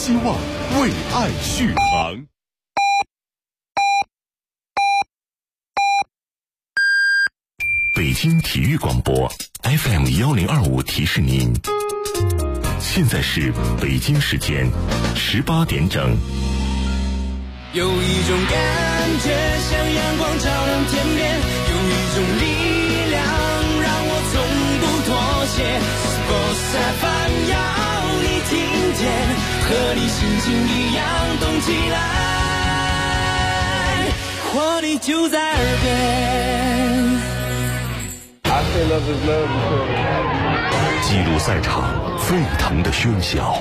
希望，为爱续航。北京体育广播 FM 1025提示您，现在是北京时间18点整。 有一种感觉像阳光照亮天边，有一种力量让我从不妥协。Sports FM 要你听见，和你心情一样动起来，活力就在耳边。 记录赛场沸腾的喧嚣，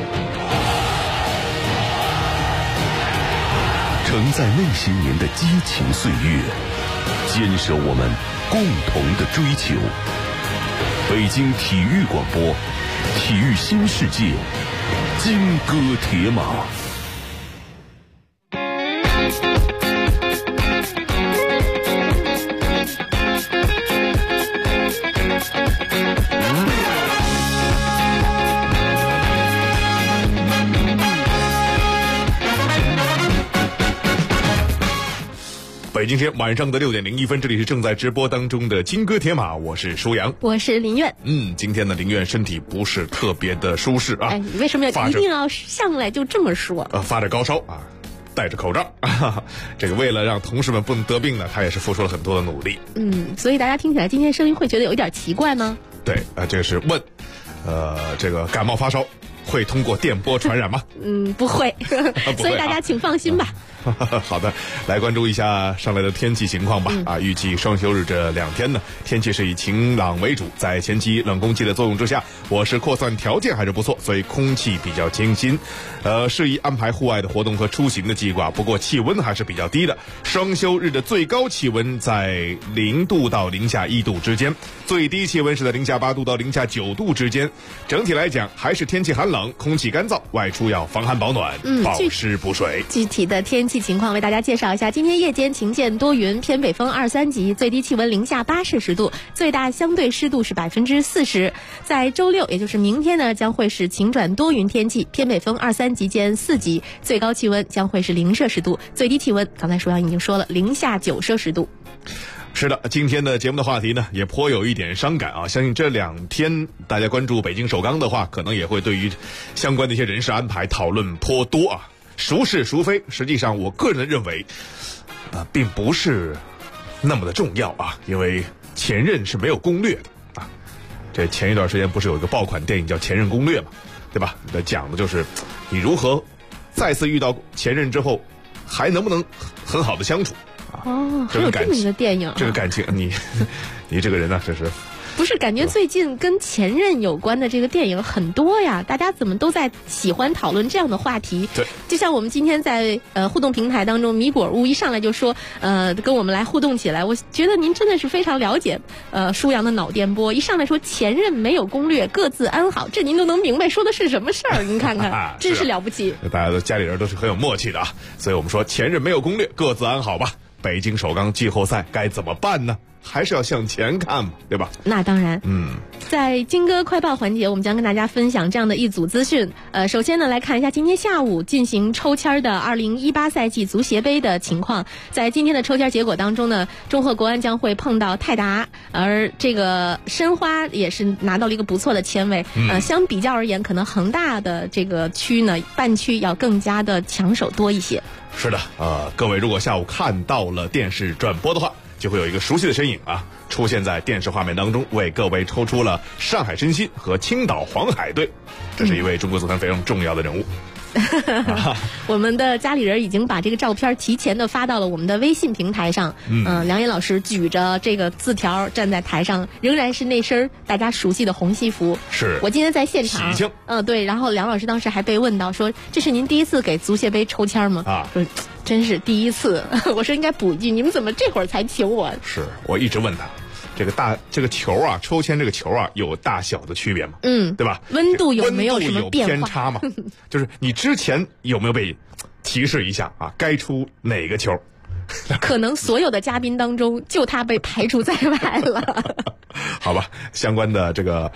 承载那些年的激情岁月，坚守我们共同的追求。北京体育广播，体育新世界，金戈铁马。北京时间晚上的6点01分，这里是正在直播当中的金戈铁马，我是舒阳， 我是林苑。 今天的林苑身体不是特别的舒适啊。 你为什么一定要上来就这么说？ 发着高烧啊，戴着口罩这个为了让同事们不能得病呢，他也是付出了很多的努力。 所以大家听起来今天声音会觉得有一点奇怪吗？ 对这个是问这个感冒发烧会通过电波传染吗？ 不会所以大家请放心吧。 好的，来关注一下上来的天气情况吧。预计双休日这2天呢，天气是以晴朗为主，在前期冷空气的作用之下，我市扩散条件还是不错，所以空气比较清新，适宜安排户外的活动和出行的计划。不过气温还是比较低的，双休日的最高气温在0度到零下1度之间，最低气温是在零下8度到零下9度之间。整体来讲，还是天气寒冷，空气干燥，外出要防寒保暖，保湿补水。 具体的天气情况为大家介绍一下。今天夜间晴见多云，偏北风2、3级，最低气温零下8摄氏度，最大相对湿度是40%。在周六，也就是明天呢，将会是晴转多云天气，偏北风2、3级见4级，最高气温将会是0摄氏度，最低气温刚才舒阳已经说了，零下9摄氏度。 是的，今天的节目的话题呢，也颇有一点伤感啊。相信这2天大家关注北京首钢的话，可能也会对于相关的一些人事安排讨论颇多啊。孰是孰非，实际上我个人认为并不是那么的重要啊，因为前任是没有攻略的啊。这前一段时间不是有一个爆款电影叫《前任攻略》嘛，对吧？讲的就是你如何再次遇到前任之后还能不能很好的相处啊。 还有这么一个电影这个感情你这个人呢，这是不是感觉最近跟前任有关的这个电影很多呀？大家怎么都在喜欢讨论这样的话题？ 对， 就像我们今天在互动平台当中，米果屋一上来就说跟我们来互动起来，我觉得您真的是非常了解舒阳的脑电波。一上来说前任没有攻略，各自安好，这您都能明白说的是什么事儿？您看看真是了不起。 大家的家里人都是很有默契的啊，所以我们说前任没有攻略，各自安好吧。北京首钢季后赛该怎么办呢？还是要向前看嘛，对吧？ 那当然。在金歌快报环节，我们将跟大家分享这样的一组资讯。首先呢，来看一下今天下午进行抽签的2018赛季足协杯的情况。在今天的抽签结果当中呢，中赫国安将会碰到泰达，而这个申花也是拿到了一个不错的签位。相比较而言，可能恒大的这个区呢，半区要更加的抢手多一些。 是的，各位如果下午看到了电视转播的话，就会有一个熟悉的身影啊出现在电视画面当中，为各位抽出了上海申鑫和青岛黄海队，这是一位中国足坛非常重要的人物。 我们的家里人已经把这个照片提前的发到了我们的微信平台上。梁岩老师举着这个字条站在台上，仍然是那身大家熟悉的红西服。 是我今天在现场。 喜庆。 对，然后梁老师当时还被问到说，这是您第一次给足协杯抽签吗？说真是第一次。我说应该补一句，你们怎么这会儿才请我？ 是我一直问他，这个球啊，抽签这个球啊，有大小的区别吗？对吧？ 温度有没有什么变化？ 偏差吗？就是你之前有没有被提示一下啊？该出哪个球？ 可能所有的嘉宾当中，就他被排除在外了。 好吧，相关的这个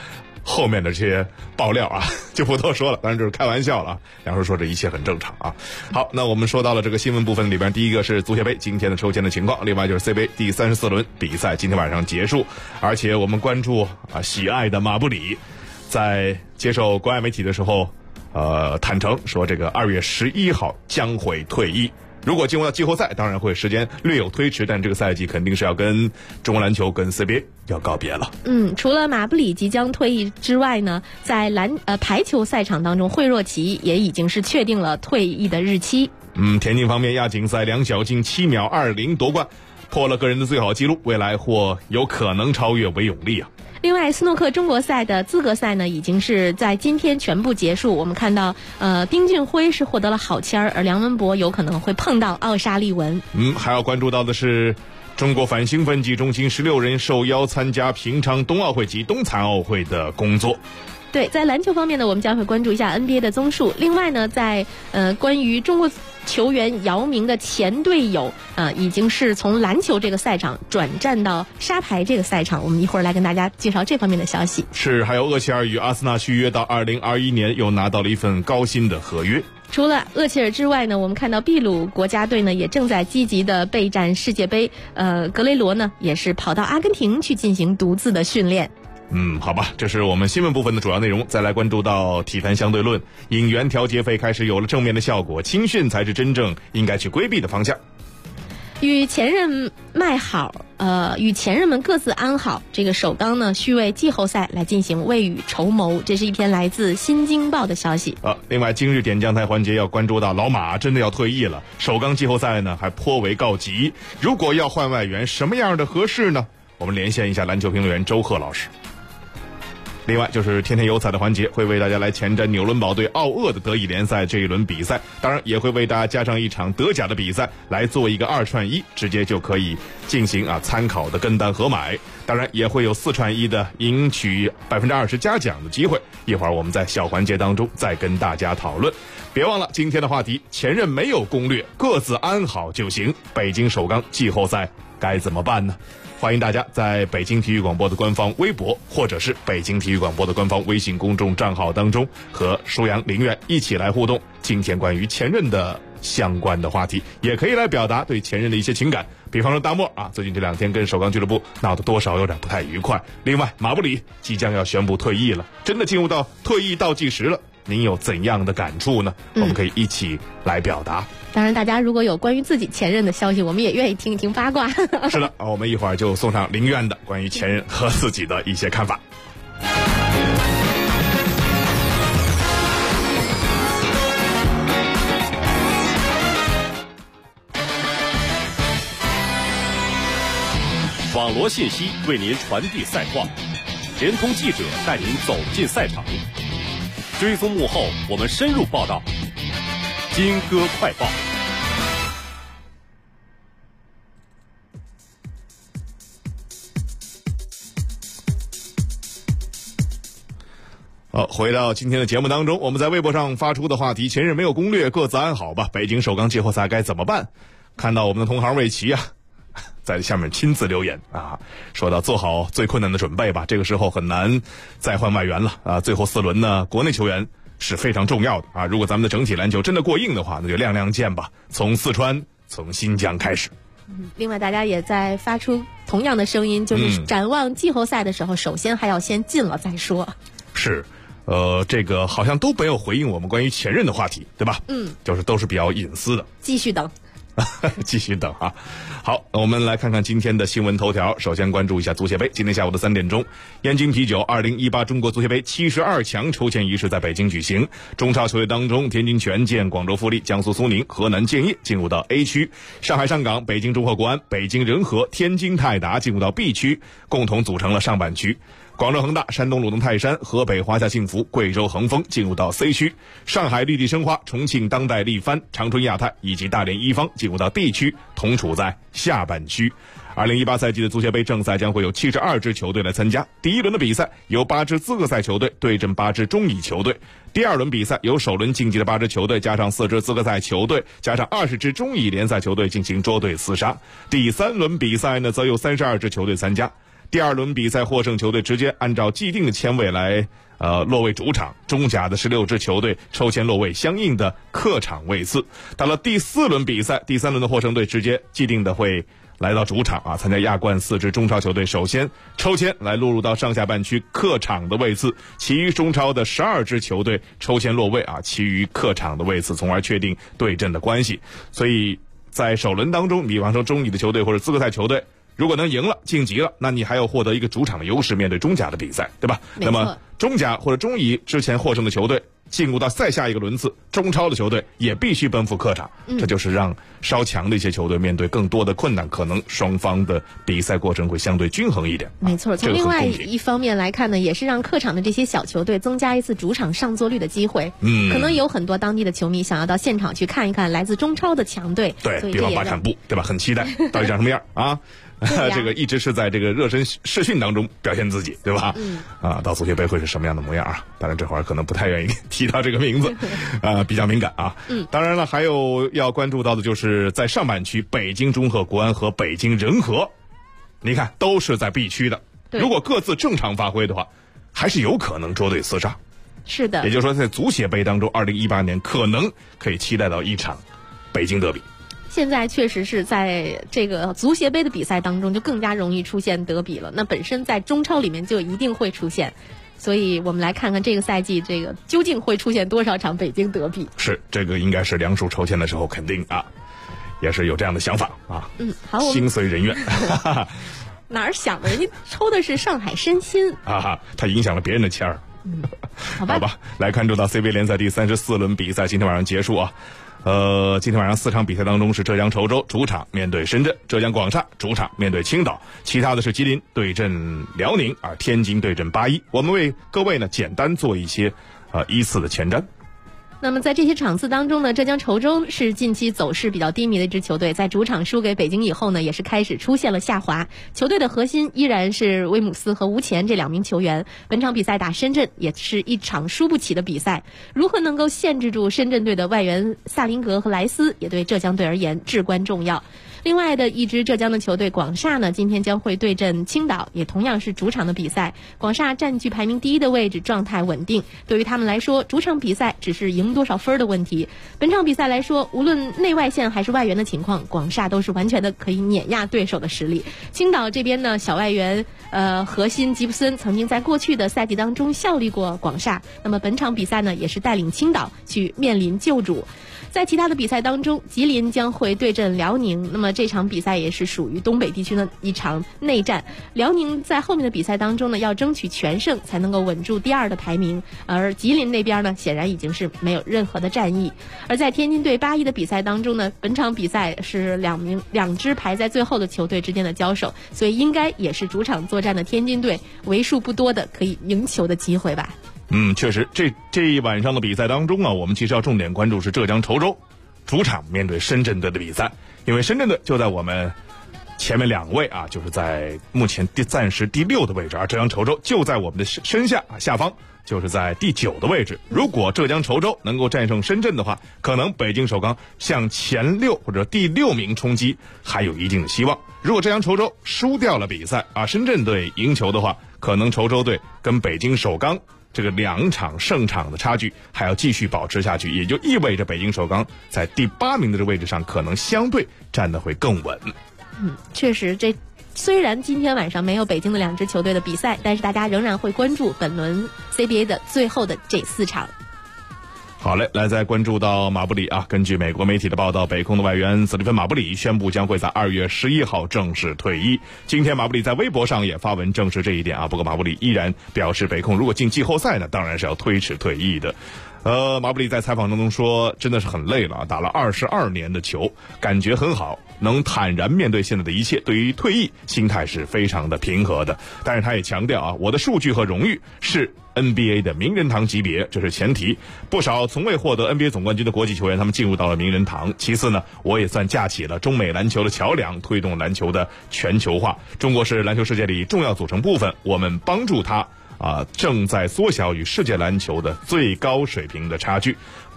后面的这些爆料啊，就不多说了，当然这是开玩笑了啊。梁叔说这一切很正常啊。好，那我们说到了这个新闻部分里边，第一个是足协杯今天的抽签的情况，另外就是 C 杯第34轮比赛今天晚上结束，而且我们关注喜爱的马布里在接受国外媒体的时候，坦诚说这个2月11号将会退役。如果进入到季后赛，当然会时间略有推迟，但这个赛季肯定是要跟中国篮球、跟 CBA 要告别了。 除了马布里即将退役之外呢，在排球赛场当中，惠若琪也已经是确定了退役的日期。 田径方面，亚锦赛梁小静7秒20夺冠，破了个人的最好纪录，未来或有可能超越韦永丽啊。 另外，斯诺克中国赛的资格赛呢，已经是在今天全部结束。我们看到，丁俊晖是获得了好签儿，而梁文博有可能会碰到奥沙利文。 还要关注到的是，中国反兴奋剂中心16人受邀参加平昌冬奥会及冬残奥会的工作。 对，在篮球方面呢，我们将会关注一下 NBA 的综述。另外呢，在关于中国球员姚明的前队友已经是从篮球这个赛场转战到沙排这个赛场，我们一会儿来跟大家介绍这方面的消息。 是，还有厄齐尔与阿森纳续约到2021年，又拿到了一份高薪的合约。 除了厄齐尔之外呢，我们看到秘鲁国家队呢也正在积极的备战世界杯，格雷罗呢也是跑到阿根廷去进行独自的训练。 好吧，这是我们新闻部分的主要内容。再来关注到体坛相对论，引援调节费开始有了正面的效果，青训才是真正应该去规避的方向。 与前任卖好，与前任们各自安好。这个首钢呢，需为季后赛来进行未雨绸缪。这是一篇来自《新京报》的消息。 另外，今日点将台环节要关注到老马真的要退役了，首钢季后赛呢还颇为告急。如果要换外援，什么样的合适呢？我们连线一下篮球评论员周贺老师。另外就是天天有彩的环节，会为大家来前瞻纽伦堡对奥厄的德乙联赛这一轮比赛，当然也会为大家加上一场德甲的比赛，来做一个2串1，直接就可以进行参考的跟单合买。当然也会有4串1的赢取20%嘉奖的机会，一会儿我们在小环节当中再跟大家讨论。别忘了今天的话题，前任没有攻略，各自安好就行。北京首钢季后赛该怎么办呢？欢迎大家在北京体育广播的官方微博，或者是北京体育广播的官方微信公众账号当中，和舒阳、林苑一起来互动，今天关于前任的相关的话题，也可以来表达对前任的一些情感。比方说大漠最近这2天跟首钢俱乐部闹得多少有点不太愉快。另外，马布里即将要宣布退役了，真的进入到退役倒计时了，您有怎样的感触呢？我们可以一起来表达。 当然，大家如果有关于自己前任的消息，我们也愿意听一听八卦。 是的，我们一会儿就送上林苑的关于前任和自己的一些看法。 网罗信息为您传递赛况，联通记者带您走进赛场，追踪幕后，我们深入报道。金歌快报。 回到今天的节目当中，我们在微博上发出的话题：前任没有攻略，各自安好吧。北京首钢季后赛该怎么办？看到我们的同行魏奇在下面亲自留言说到做好最困难的准备吧。这个时候很难再换外援了最后4轮呢，国内球员是非常重要的如果咱们的整体篮球真的过硬的话，那就亮亮剑吧，从四川、从新疆开始。 另外，大家也在发出同样的声音，就是展望季后赛的时候，首先还要先进了再说。 是。这个好像都没有回应我们关于前任的话题，对吧？就是都是比较隐私的。 继续等。 继续等好，我们来看看今天的新闻头条。首先关注一下足协杯，今天下午的3点钟，燕京啤酒2018中国足协杯72强抽签仪式在北京举行。中超球队当中，天津权健、广州富力、江苏苏宁、河南建业进入到 A 区，上海上港、北京中赫国安、北京人和、天津泰达进入到 B 区，共同组成了上半区。广州恒大、山东鲁能泰山、河北华夏幸福、贵州恒丰进入到 C 区，上海绿地申花、重庆当代力帆、长春亚泰以及大连一方进入到 D 区，同处在下半区。2018赛季的足协杯正赛将会有72支球队来参加。第一轮的比赛由8支资格赛球队对阵8支中乙球队，第二轮比赛由首轮晋级的8支球队加上4支资格赛球队加上20支中乙联赛球队进行捉对厮杀。第3轮比赛呢，则有32支球队参加。 第2轮比赛获胜球队直接按照既定的签位来落位主场，中甲的16支球队抽签落位相应的客场位次。到了第4轮比赛，第3轮的获胜队直接既定的会来到主场参加亚冠4支中超球队首先抽签来落入到上下半区客场的位次，其余中超的12支球队抽签落位其余客场的位次，从而确定对阵的关系。所以在首轮当中，比方说中乙的球队或者资格赛球队如果能赢了晋级了，那你还要获得一个主场的优势面对中甲的比赛，对吧？那么中甲或者中乙之前获胜的球队进入到再下一个轮次，中超的球队也必须奔赴客场，这就是让稍强的一些球队面对更多的困难，可能双方的比赛过程会相对均衡一点。 没错，从另外一方面来看呢，也是让客场的这些小球队增加一次主场上座率的机会。可能有很多当地的球迷想要到现场去看一看来自中超的强队， 对，比方巴坎布，对吧？很期待到底长什么样啊？这个一直是在这个热身试训当中表现自己，对吧？到足协杯会是什么样的模样啊？当然这会儿可能不太愿意提到这个名字，比较敏感啊。当然了，还有要关注到的就是在上半区，北京中赫国安和北京人和，你看都是在 B 区的，如果各自正常发挥的话，还是有可能捉对厮杀。 是的， 也就是说在足协杯当中，2018年可能可以期待到一场北京德比。 现在确实是在这个足协杯的比赛当中就更加容易出现德比了，那本身在中超里面就一定会出现，所以我们来看看这个赛季这个究竟会出现多少场北京德比。 是，这个应该是梁叔抽签的时候肯定也是有这样的想法好， 心随人愿。 哪儿想的，人家抽的是上海申鑫他影响了别人的签儿。 好吧， 来关注到 CBA 联赛第34轮比赛今天晚上结束今天晚上4场比赛当中是浙江稠州主场面对深圳，浙江广厦主场面对青岛，其他的是吉林对阵辽宁，而天津对阵8-1。我们为各位呢简单做一些依次的前瞻。 那么在这些场次当中呢，浙江稠州是近期走势比较低迷的一支球队，在主场输给北京以后呢，也是开始出现了下滑。球队的核心依然是威姆斯和吴前这2名球员。本场比赛打深圳也是一场输不起的比赛，如何能够限制住深圳队的外援萨林格和莱斯，也对浙江队而言至关重要。另外的一支浙江的球队广厦呢，今天将会对阵青岛，也同样是主场的比赛。广厦占据排名第1的位置，状态稳定，对于他们来说，主场比赛只是赢多少分的问题。本场比赛来说，无论内外线还是外援的情况，广厦都是完全的可以碾压对手的实力。青岛这边呢，小外援核心吉布森曾经在过去的赛季当中效力过广厦，那么本场比赛呢，也是带领青岛去面临救主。在其他的比赛当中，吉林将会对阵辽宁，那么这场比赛也是属于东北地区的一场内战。辽宁在后面的比赛当中呢，要争取全胜才能够稳住第2的排名，而吉林那边呢，显然已经是没有任何的战役。而在天津队8-1的比赛当中呢，本场比赛是两支排在最后的球队之间的交手，所以应该也是主场作战的天津队为数不多的可以赢球的机会吧。 确实，这一晚上的比赛当中我们其实要重点关注是浙江稠州主场面对深圳队的比赛，因为深圳队就在我们前面2位就是在目前暂时第6的位置，而浙江稠州就在我们的身下方，就是在第9的位置。如果浙江稠州能够战胜深圳的话，可能北京首钢向前6或者第6名冲击还有一定的希望。如果浙江稠州输掉了比赛深圳队赢球的话，可能稠州队跟北京首钢这个2场胜场的差距还要继续保持下去，也就意味着北京首钢在第8名的这个位置上可能相对站得会更稳。 确实，这虽然今天晚上没有北京的2支球队的比赛，但是大家仍然会关注本轮 CBA 的最后的这4场。 好嘞，来再关注到马布里根据美国媒体的报道，北控的外援斯蒂芬·马布里宣布将会在2月11号正式退役。今天马布里在微博上也发文证实这一点不过马布里依然表示，北控如果进季后赛呢，当然是要推迟退役的。马布里在采访当中说，真的是很累了，打了22年的球，感觉很好，能坦然面对现在的一切，对于退役心态是非常的平和的。但是他也强调我的数据和荣誉是 NBA 的名人堂级别，这是前提。不少从未获得 NBA 总冠军的国际球员，他们进入到了名人堂。其次呢，我也算架起了中美篮球的桥梁，推动篮球的全球化。中国是篮球世界里重要组成部分，我们帮助他正在缩小与世界篮球的最高水平的差距。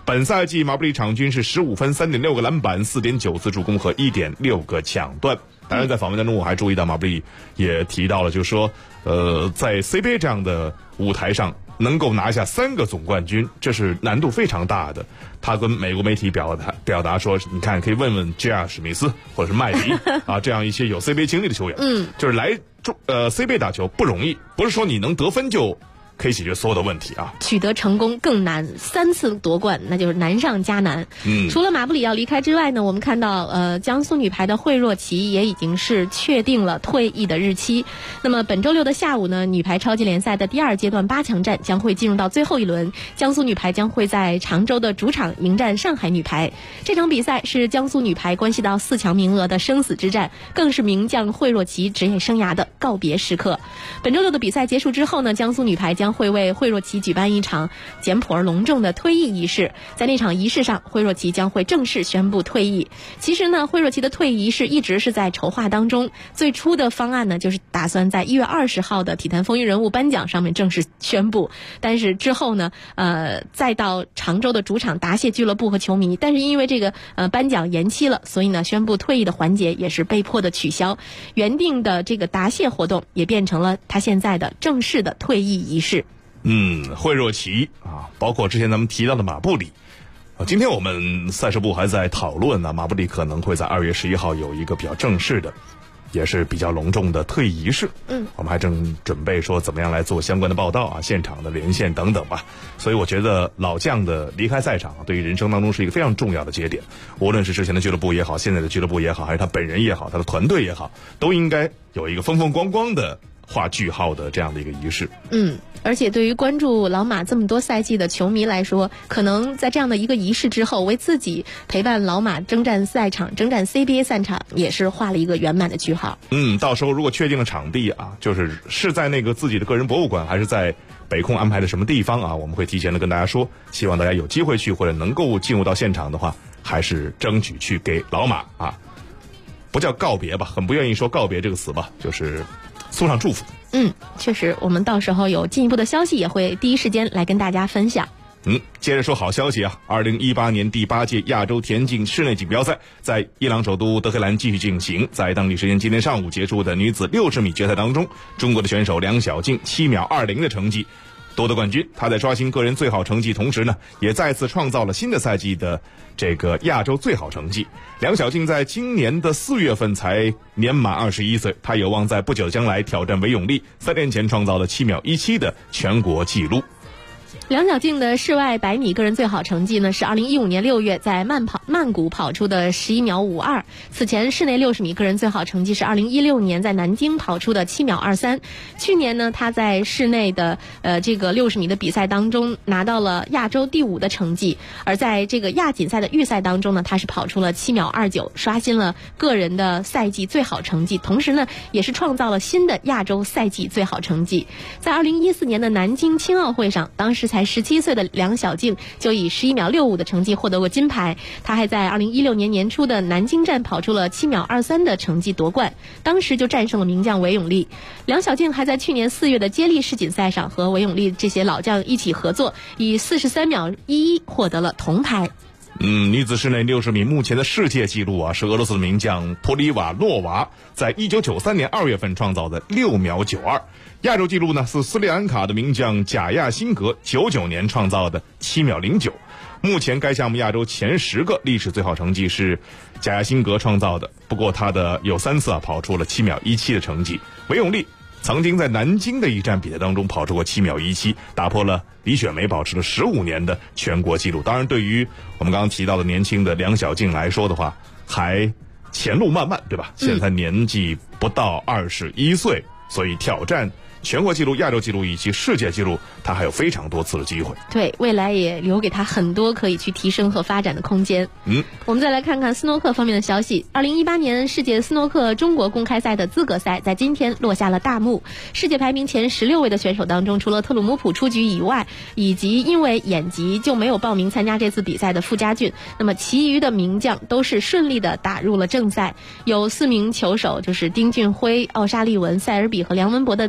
本赛季马布里场均是15分、3.6个篮板、4.9次助攻和1.6个抢断。当然，在访问当中，我还注意到马布里也提到了，就是说，在 CBA 这样的舞台上能够拿下3个总冠军，这是难度非常大的。他跟美国媒体表达说，你看，可以问问 J.R. 史密斯或者是麦迪啊，这样一些有 CBA 经历的球员，就是来CBA 打球不容易，不是说你能得分就可以解决所有的问题啊， 取得成功更难，3次夺冠那就是难上加难。除了马布里要离开之外呢，我们看到江苏女排的惠若琪也已经是确定了退役的日期。那么本周六的下午呢，女排超级联赛的第2阶段8强战将会进入到最后一轮，江苏女排将会在常州的主场迎战上海女排。这场比赛是江苏女排关系到4强名额的生死之战，更是名将惠若琪职业生涯的告别时刻。本周六的比赛结束之后呢，江苏女排将会为惠若琪举办一场简朴而隆重的退役仪式。在那场仪式上，惠若琪将会正式宣布退役。其实呢，惠若琪的退役仪式一直是在筹划当中，最初的方案呢就是打算在1月20号的体坛风云人物颁奖上面正式宣布，但是之后呢再到常州的主场答谢俱乐部和球迷，但是因为这个颁奖延期了，所以呢宣布退役的环节也是被迫的取消，原定的这个答谢活动也变成了他现在的正式的退役仪式。 惠若琪啊，包括之前咱们提到的马布里，今天我们赛事部还在讨论呢，马布里可能会在2月11号有一个比较正式的，也是比较隆重的退役仪式。我们还正准备说怎么样来做相关的报道啊，现场的连线等等吧。所以我觉得老将的离开赛场对于人生当中是一个非常重要的节点，无论是之前的俱乐部也好，现在的俱乐部也好，还是他本人也好，他的团队也好，都应该有一个风风光光的画句号的这样的一个仪式。 而且对于关注老马这么多赛季的球迷来说，可能在这样的一个仪式之后，为自己陪伴老马征战赛场、征战 CBA 赛场，也是画了一个圆满的句号。 到时候如果确定了场地啊，是在那个自己的个人博物馆，还是在北控安排的什么地方啊，我们会提前的跟大家说，希望大家有机会去或者能够进入到现场的话，还是争取去给老马啊，不叫告别吧，很不愿意说告别这个词吧，就是送上祝福。 确实，我们到时候有进一步的消息也会第一时间来跟大家分享。 接着说好消息啊，2018年第8届亚洲田径室内锦标赛在伊朗首都德黑兰继续进行。在当地时间今天上午结束的女子60米决赛当中，中国的选手梁晓静7秒20的成绩夺得冠军。她在刷新个人最好成绩同时呢，也再次创造了新的赛季的这个亚洲最好成绩。梁晓静在今年的4月份才年满21岁，她有望在不久的将来挑战韦永丽3年前创造的7秒17的全国纪录。 梁晓静的室外100米个人最好成绩呢是2015年6月在曼谷跑出的11秒52。此前室内60米个人最好成绩是2016年在南京跑出的7秒23。去年呢，他在室内的这个60米的比赛当中拿到了亚洲第5的成绩，而在这个亚锦赛的预赛当中呢，他是跑出了7秒29，刷新了个人的赛季最好成绩，同时呢，也是创造了新的亚洲赛季最好成绩。在2014年的南京青奥会上，当时才17岁的梁晓静就以11秒65的成绩获得过金牌。他还在2016年年初的南京站跑出了7秒23的成绩夺冠，当时就战胜了名将韦永丽。梁晓静还在去年4月的接力世锦赛上和韦永丽这些老将一起合作，以43秒11获得了铜牌。 女子室内60米目前的世界纪录啊，是俄罗斯的名将普里瓦诺娃在1993年2月份创造的6秒92。亚洲纪录呢是斯里兰卡的名将贾亚辛格99年创造的7秒09。目前该项目亚洲前10个历史最好成绩是贾亚辛格创造的，不过他的有3次跑出了7秒17的成绩。韦永丽曾经在南京的一站比赛当中跑出过7秒17，打破了李雪梅保持了15年的全国纪录。当然，对于我们刚刚提到的年轻的梁晓静来说的话，还前路漫漫，对吧？现在他年纪不到21岁，所以挑战全国纪录、亚洲纪录以及世界纪录，他还有非常多次的机会。 对，未来也留给他很多可以去提升和发展的空间。我们再来看看斯诺克方面的消息。2018年世界斯诺克中国公开赛的资格赛在今天落下了大幕。世界排名前16位的选手当中，除了特鲁姆普出局以外，以及因为眼疾就没有报名参加这次比赛的傅家俊，那么其余的名将都是顺利的打入了正赛。有4名球手，就是丁俊晖、奥沙利文、塞尔比和梁文博的资格赛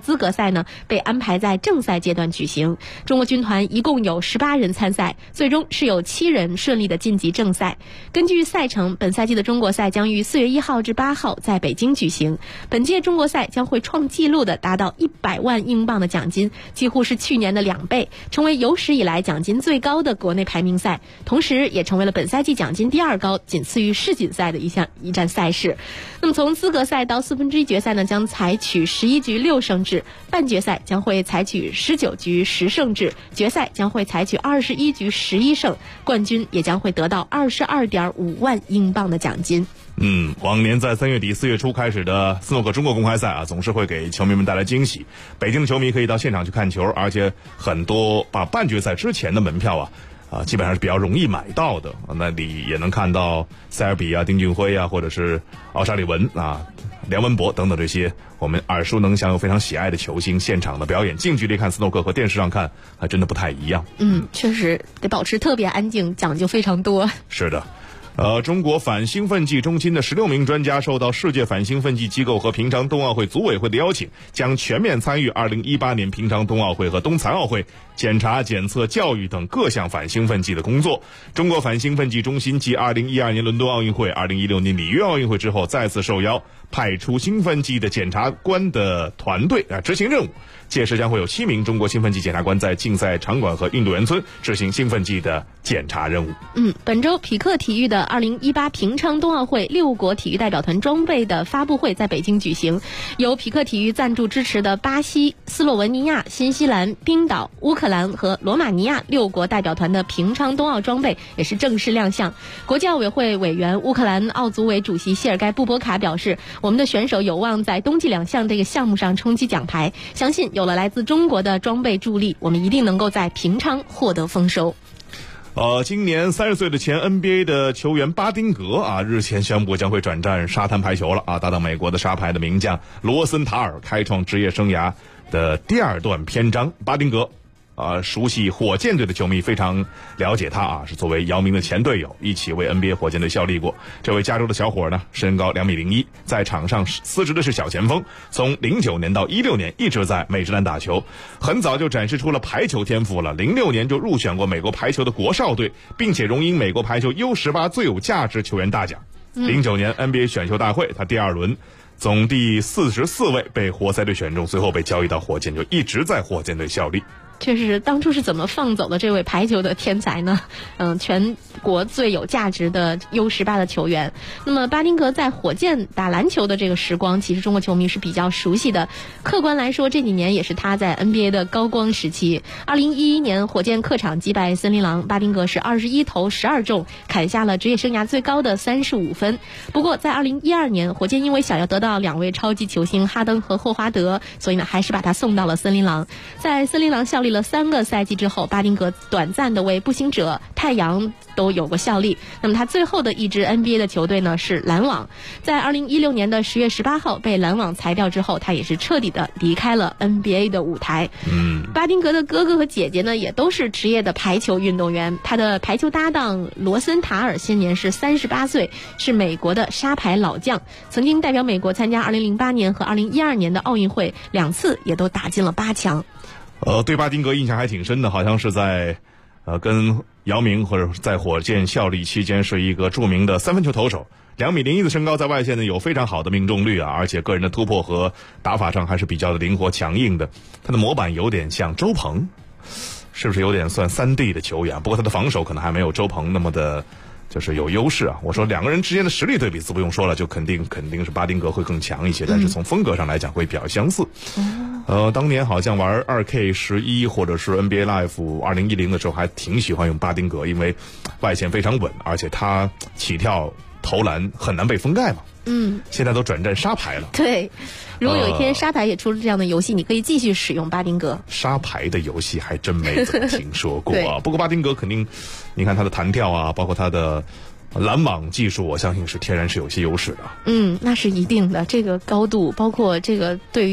赛呢被安排在正赛阶段举行。中国军团一共有18人参赛，最终是有7人顺利的晋级正赛。根据赛程，本赛季的中国赛将于4月1号至8号在北京举行。本届中国赛将会创纪录的达到100万英镑的奖金，几乎是去年的2倍，成为有史以来奖金最高的国内排名赛，同时也成为了本赛季奖金第2高，仅次于世锦赛的一站赛事。那么从资格赛到1/4决赛呢，将采取11局6胜制，半决赛将会采取19局10胜制，决赛将会采取21局11胜，冠军也将会得到22.5万英镑的奖金。 往年在3月底4月初开始的斯诺克中国公开赛啊，总是会给球迷们带来惊喜。北京的球迷可以到现场去看球，而且很多把半决赛之前的门票基本上是比较容易买到的。那里也能看到塞尔比啊、丁俊晖啊，或者是奥沙利文啊、梁文博等等这些我们耳熟能详又非常喜爱的球星现场的表演。近距离看斯诺克和电视上看还真的不太一样。 确实得保持特别安静，讲究非常多。 是的。中国反兴奋剂中心的16名专家受到世界反兴奋剂机构和平昌冬奥会组委会的邀请，将全面参与2018年平昌冬奥会和冬残奥会检查、检测、教育等各项反兴奋剂的工作。中国反兴奋剂中心继2012年伦敦奥运会、2016年里约奥运会之后，再次受邀派出兴奋剂的检察官的团队执行任务。届时将会有7名中国兴奋剂检察官在竞赛场馆和运动员村执行兴奋剂的检查任务。 本周匹克体育的2018平昌冬奥会6国体育代表团装备的发布会在北京举行，由匹克体育赞助支持的巴西、斯洛文尼亚、新西兰、冰岛、乌克兰和罗马尼亚6国代表团的平昌冬奥装备也是正式亮相。国际奥委会委员、乌克兰奥组委主席谢尔盖·布波卡表示，我们的选手有望在冬季2项这个项目上冲击奖牌，相信有了来自中国的装备助力，我们一定能够在平昌获得丰收。 今年30岁的前 NBA 的球员巴丁格日前宣布将会转战沙滩排球了搭档美国的沙排的名将罗森塔尔，开创职业生涯的第2段篇章。巴丁格熟悉火箭队的球迷非常了解他是作为姚明的前队友，一起为 NBA 火箭队效力过。这位加州的小伙呢，身高2.01米，在场上司职的是小前锋，从09年到16年一直在美职篮打球，很早就展示出了排球天赋了。06年就入选过美国排球的国少队，并且荣膺美国排球 U18 最有价值球员大奖。09年 NBA 选秀大会，他第2轮总第44位被活塞队选中，随后被交易到火箭，就一直在火箭队效力。 确实，当初是怎么放走的这位排球的天才呢？全国最有价值的 U18 的球员。那么巴丁格在火箭打篮球的这个时光，其实中国球迷是比较熟悉的。客观来说，这几年也是他在 NBA 的高光时期。2011年火箭客场击败森林狼，巴丁格是21投12中，砍下了职业生涯最高的35分。不过在2012年，火箭因为想要得到2位超级球星哈登和霍华德，所以呢还是把他送到了森林狼。在森林狼效力了3个赛季之后，巴丁格短暂的为步行者、太阳都有过效力。那么他最后的一支 NBA 的球队呢是篮网。在2016年的10月18号被篮网裁掉之后，他也是彻底的离开了 NBA 的舞台。巴丁格的哥哥和姐姐呢也都是职业的排球运动员。他的排球搭档罗森塔尔现年是38岁，是美国的沙排老将，曾经代表美国参加2008年和2012年的奥运会，2次也都打进了8强。 对巴丁格印象还挺深的，好像是在跟姚明或者在火箭效力期间是一个著名的3分球投手，2.01米的身高，在外线呢有非常好的命中率而且个人的突破和打法上还是比较的灵活强硬的。他的模板有点像周鹏，是不是有点算3D 的球员？不过他的防守可能还没有周鹏那么的就是有优势我说2个人之间的实力对比自不用说了，就肯定是巴丁格会更强一些，但是从风格上来讲会比较相似。当年好像玩 2K11 或者是 NBA Live 2010的时候还挺喜欢用巴丁格，因为外线非常稳，而且他起跳投篮很难被封盖嘛。现在都转战沙排了。对， 如果有一天沙排也出了这样的游戏，你可以继续使用巴丁格。 沙排的游戏还真没怎么听说过不过巴丁格肯定，你看他的弹跳包括他的拦网技术，我相信是天然是有些优势的。 那是一定的，这个高度，包括这个对于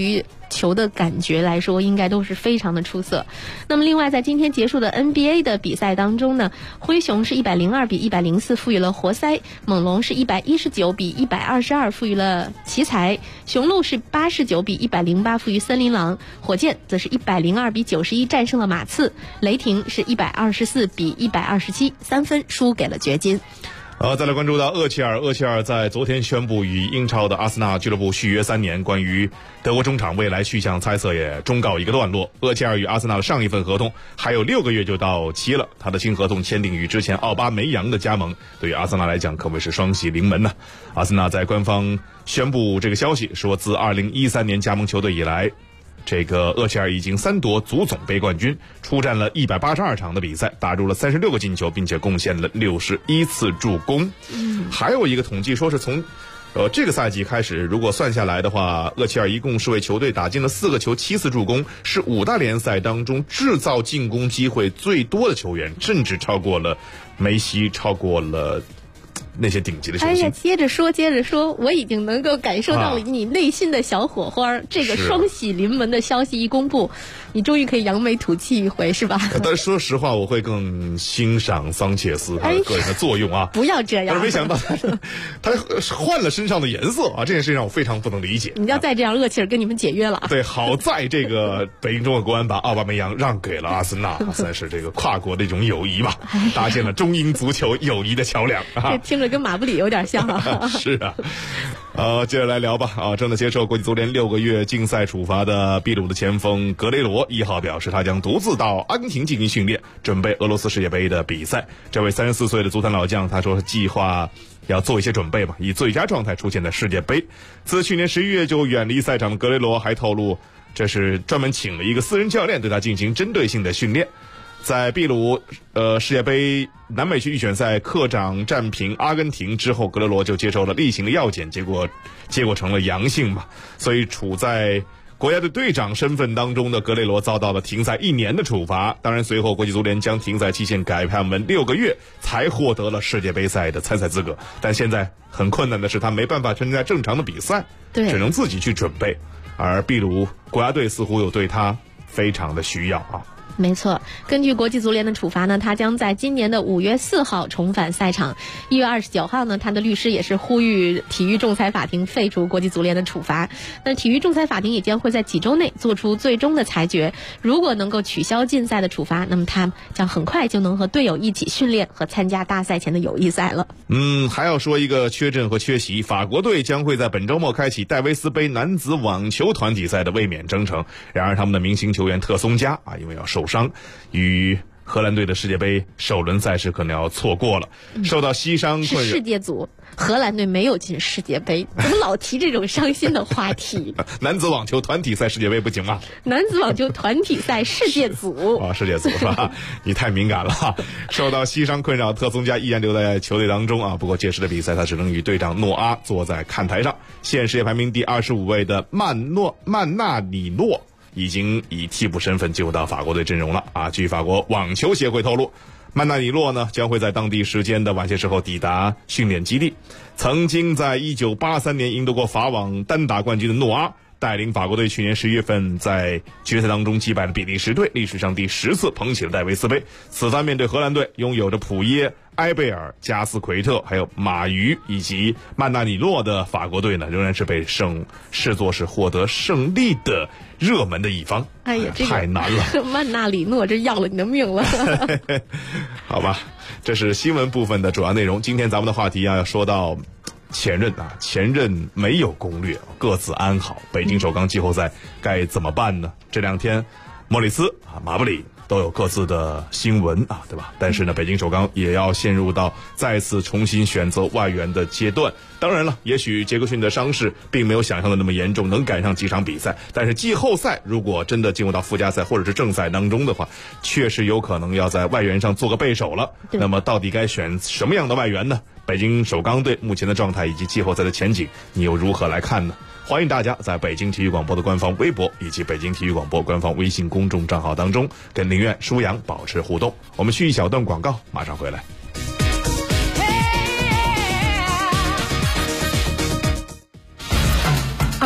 球的感觉来说，应该都是非常的出色。那么另外在今天结束的 NBA 的比赛当中呢，灰熊是102比104负于了活塞，猛龙是119比122负于了奇才，雄鹿是89比108负于森林狼，火箭则是102比91战胜了马刺，雷霆是124比127 3分输给了掘金。 再来关注到厄齐尔，厄齐尔在昨天宣布与英超的阿森纳俱乐部续约3年，关于德国中场未来去向猜测也终告一个段落。厄齐尔与阿森纳的上一份合同还有6个月就到期了，他的新合同签订与之前奥巴梅扬的加盟，对于阿森纳来讲可谓是双喜临门呢。阿森纳在官方宣布这个消息说，自2013年加盟球队以来，这个厄齐尔已经3夺足总杯冠军，出战了182场的比赛，打入了36个进球，并且贡献了61次助攻。还有一个统计说是从这个赛季开始，如果算下来的话，厄齐尔一共是为球队打进了4个球7次助攻，是5大联赛当中制造进攻机会最多的球员，甚至超过了梅西，超过了那些顶级的球星。 哎呀，接着说，我已经能够感受到了你内心的小火花。这个双喜临门的消息一公布，你终于可以扬眉吐气一回，是吧？ 但是说实话，我会更欣赏桑切斯他的个人的作用啊。 不要这样。 但是没想到他换了身上的颜色啊，这件事让我非常不能理解。 你要再这样，厄齐尔跟你们解约了。 对，好在这个北京中赫国安把奥巴梅扬让给了阿森纳，算是这个跨国的一种友谊吧，搭建了中英足球友谊的桥梁啊。 这听着跟马布里有点像啊。 是啊。接着来聊吧啊！正在接受国际足联6个月禁赛处罚的秘鲁的前锋格雷罗1号表示，他将独自到阿根廷进行训练，准备俄罗斯世界杯的比赛。这位34岁的足坛老将，他说计划要做一些准备吧，以最佳状态出现在世界杯。自去年11月就远离赛场的格雷罗还透露，这是专门请了一个私人教练对他进行针对性的训练。在秘鲁世界杯南美区预选赛客场战平阿根廷之后，格雷罗就接受了例行的药检，结果成了阳性嘛，所以处在国家队队长身份当中的格雷罗遭到了停赛1年的处罚。当然随后国际足联将停赛期限改判为6个月，才获得了世界杯赛的参赛资格。但现在很困难的是，他没办法参加正常的比赛，只能自己去准备。而秘鲁国家队似乎又对他非常的需要啊。 没错，根据国际足联的处罚呢，他将在今年的5月4号重返赛场。1月29号呢，他的律师也是呼吁体育仲裁法庭废除国际足联的处罚。那体育仲裁法庭也将会在几周内做出最终的裁决。如果能够取消禁赛的处罚，那么他将很快就能和队友一起训练和参加大赛前的友谊赛了。 还要说一个缺阵和缺席，法国队将会在本周末开启戴维斯杯男子网球团体赛的卫冕征程。然而他们的明星球员特松加因为要受伤，与荷兰队的世界杯首轮赛事可能要错过了，受到膝伤困扰。 是世界组，荷兰队没有进世界杯，怎么老提这种伤心的话题？ 男子网球团体赛世界杯不行吗？ 男子网球团体赛世界组世界组是吧？你太敏感了。受到膝伤困扰，特松加依然留在球队当中不过届时的比赛他只能与队长诺阿坐在看台上。现世界排名第25位的曼纳里诺已经以替补身份进入到法国队阵容了据法国网球协会透露，曼纳里诺呢将会在当地时间的晚些时候抵达训练基地。曾经在1983年赢得过法网单打冠军的诺阿，带领法国队去年11月份在决赛当中击败了比利时队，历史上第10次捧起了戴维斯杯。此番面对荷兰队，拥有着普耶、埃贝尔、加斯奎特还有马鱼以及曼纳里诺的法国队呢，仍然是被视作是获得胜利的热门的一方。 哎呀，这个太难了。 曼纳里诺这要了你的命了。 好吧，这是新闻部分的主要内容。今天咱们的话题要说到前任没有攻略，各自安好。北京首钢季后赛该怎么办呢？这2天莫里斯马布里都有各自的新闻对吧？但是呢，北京首钢也要陷入到再次重新选择外援的阶段。当然了，也许杰克逊的伤势并没有想象的那么严重，能赶上几场比赛。但是季后赛如果真的进入到附加赛或者是正赛当中的话，确实有可能要在外援上做个备手了。那么到底该选什么样的外援呢？北京首钢队目前的状态以及季后赛的前景，你又如何来看呢？欢迎大家在北京体育广播的官方微博以及北京体育广播官方微信公众账号当中跟林苑、舒阳保持互动。我们去一小段广告，马上回来。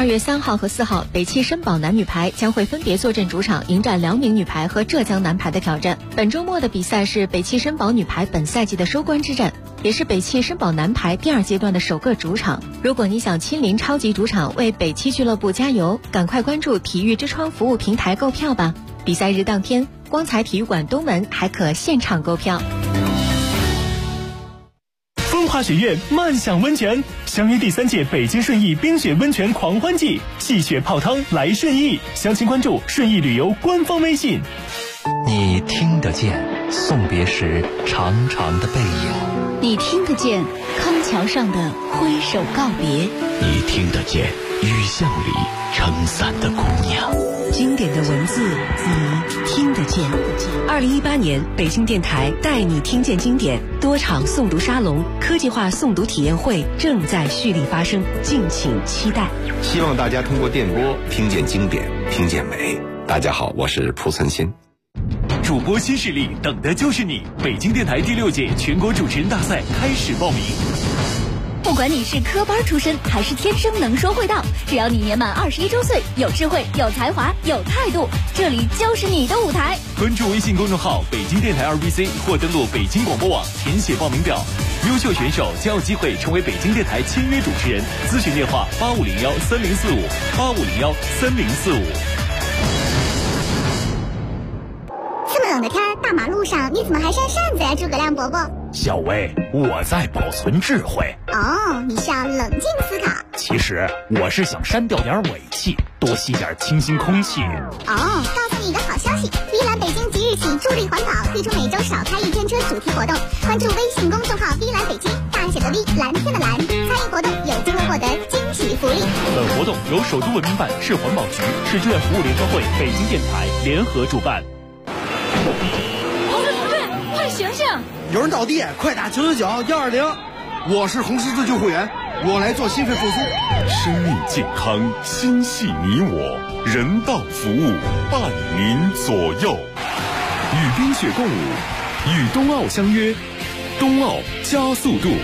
2月3号和4号，北汽绅宝男女排将会分别坐镇主场，迎战辽宁女排和浙江男排的挑战。本周末的比赛是北汽绅宝女排本赛季的收官之战，也是北汽绅宝男排第2阶段的首个主场。如果你想亲临超级主场为北汽俱乐部加油，赶快关注体育之窗服务平台购票吧。比赛日当天，光彩体育馆东门还可现场购票。 风华学院漫享温泉，相约第3届北京顺义冰雪温泉狂欢季，戏雪泡汤来顺义，详情关注顺义旅游官方微信。 你听得见送别时长长的背影， 你听得见康桥上的挥手告别， 你听得见雨巷里撑伞的姑娘。 经典的文字你听得见。2018年北京电台带你听见经典多场诵读沙龙、科技化诵读体验会正在蓄力发生，敬请期待。 希望大家通过电波听见经典，听见美。大家好，我是蒲存昕。 主播新势力，等的就是你！北京电台第6届全国主持人大赛开始报名。 不管你是科班出身还是天生能说会道，只要你年满21周岁，有智慧、有才华、有态度，这里就是你的舞台。 关注微信公众号北京电台2BC 或登录北京广播网填写报名表，优秀选手将有机会成为北京电台签约主持人。咨询电话85013045，85013045。 这么冷的天，大马路上你怎么还扇扇子呀，诸葛亮伯伯？ 小薇，我在保存智慧。 哦，你是要冷静思考。 其实我是想删掉点尾气，多吸点清新空气。 哦，告诉你一个好消息，依兰北京即日起助力环保，推出每周少开1天车主题活动。关注微信公众号依兰北京，大写的 V， 蓝天的蓝，参与活动有机会获得惊喜福利。 本活动由首都文明办、市环保局、市志愿服务联合会、北京电台联合主办。 同志，快醒醒！ 有人倒地，快打999-120。我是红十字救护员，我来做心肺复苏。 生命健康，心系你我，人道服务伴您左右。与冰雪共舞，与冬奥相约，冬奥加速度。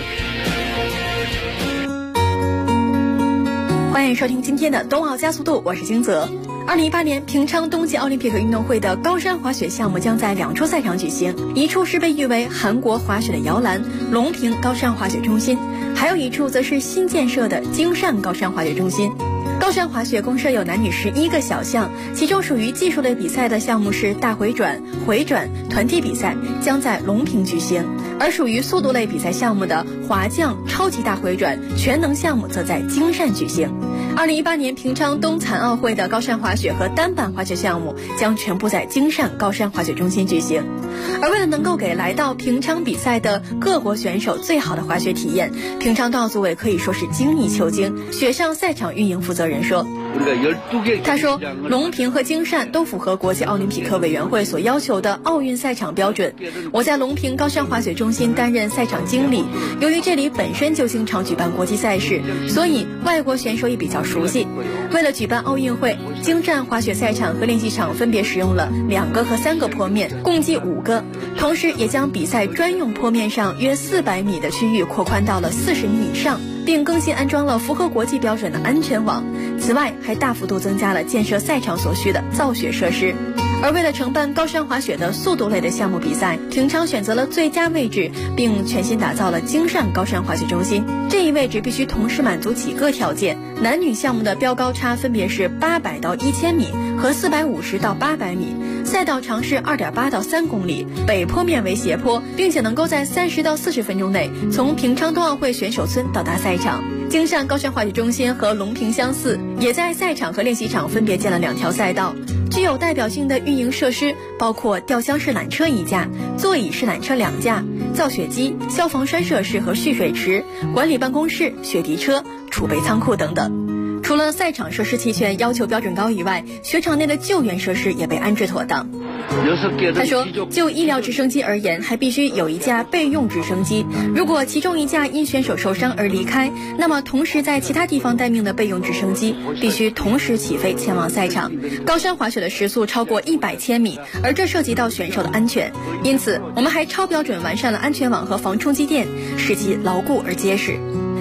欢迎收听今天的冬奥加速度，我是金泽。2018年平昌冬季奥林匹克运动会的高山滑雪项目将在2处赛场举行，一处是被誉为韩国滑雪的摇篮隆平高山滑雪中心，还有一处则是新建设的京善高山滑雪中心。高山滑雪共设有男女11个小项，其中属于技术类比赛的项目是大回转、回转、团体比赛，将在隆平举行；而属于速度类比赛项目的滑降、超级大回转、全能项目则在京善举行。2018年平昌冬残奥会的高山滑雪和单板滑雪项目将全部在京善高山滑雪中心举行。而为了能够给来到平昌比赛的各国选手最好的滑雪体验，平昌冬奥组委可以说是精益求精。雪上赛场运营负责人说，他说隆平和京善都符合国际奥林匹克委员会所要求的奥运赛场标准。我在隆平高山滑雪中心担任赛场经理，由于这里本身就经常举办国际赛事，所以外国选手也比较熟悉。为了举办奥运会，京善滑雪赛场和练习场分别使用了2个和3个坡面，共计5个，同时也将比赛专用坡面上约400米的区域扩宽到了40米以上，并更新安装了符合国际标准的安全网。此外，还大幅度增加了建设赛场所需的造雪设施。而为了承办高山滑雪的速度类的项目比赛，平昌选择了最佳位置，并全新打造了京善高山滑雪中心。这一位置必须同时满足几个条件：男女项目的标高差分别是800到1000米和450到800米，赛道长是2.8到3公里，北坡面为斜坡，并且能够在30到40分钟内从平昌冬奥会选手村到达赛场。京善高山滑雪中心和隆平相似，也在赛场和练习场分别建了2条赛道。具有代表性的运营设施包括吊箱式缆车1架、座椅式缆车2架、造雪机、消防栓设施和蓄水池、管理办公室、雪地车、储备仓库等等。除了赛场设施齐全、要求标准高以外，雪场内的救援设施也被安置妥当。他说，就医疗直升机而言，还必须有1架备用直升机。如果其中1架因选手受伤而离开，那么同时在其他地方待命的备用直升机必须同时起飞前往赛场。高山滑雪的时速超过100千米，而这涉及到选手的安全，因此我们还超标准完善了安全网和防冲击垫，使其牢固而结实。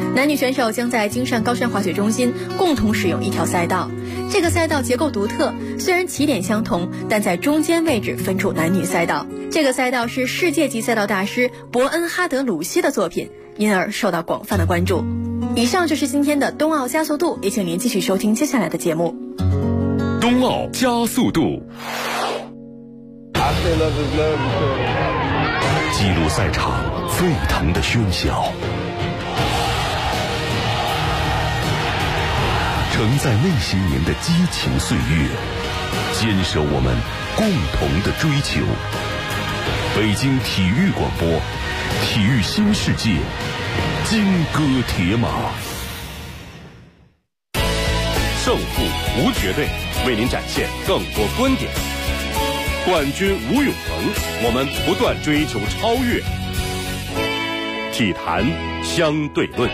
男女选手将在京汕高山滑雪中心共同使用一条赛道。这个赛道结构独特，虽然起点相同，但在中间位置分出男女赛道。这个赛道是世界级赛道大师伯恩哈德·鲁西的作品，因而受到广泛的关注。以上就是今天的冬奥加速度，也请您继续收听接下来的节目。 冬奥加速度，记录赛场沸腾的喧嚣，承载那些年的激情岁月，坚守我们共同的追求。北京体育广播，体育新世界，金戈铁马， 胜负无绝对，为您展现更多观点。冠军无永恒，我们不断追求超越。体坛相对论。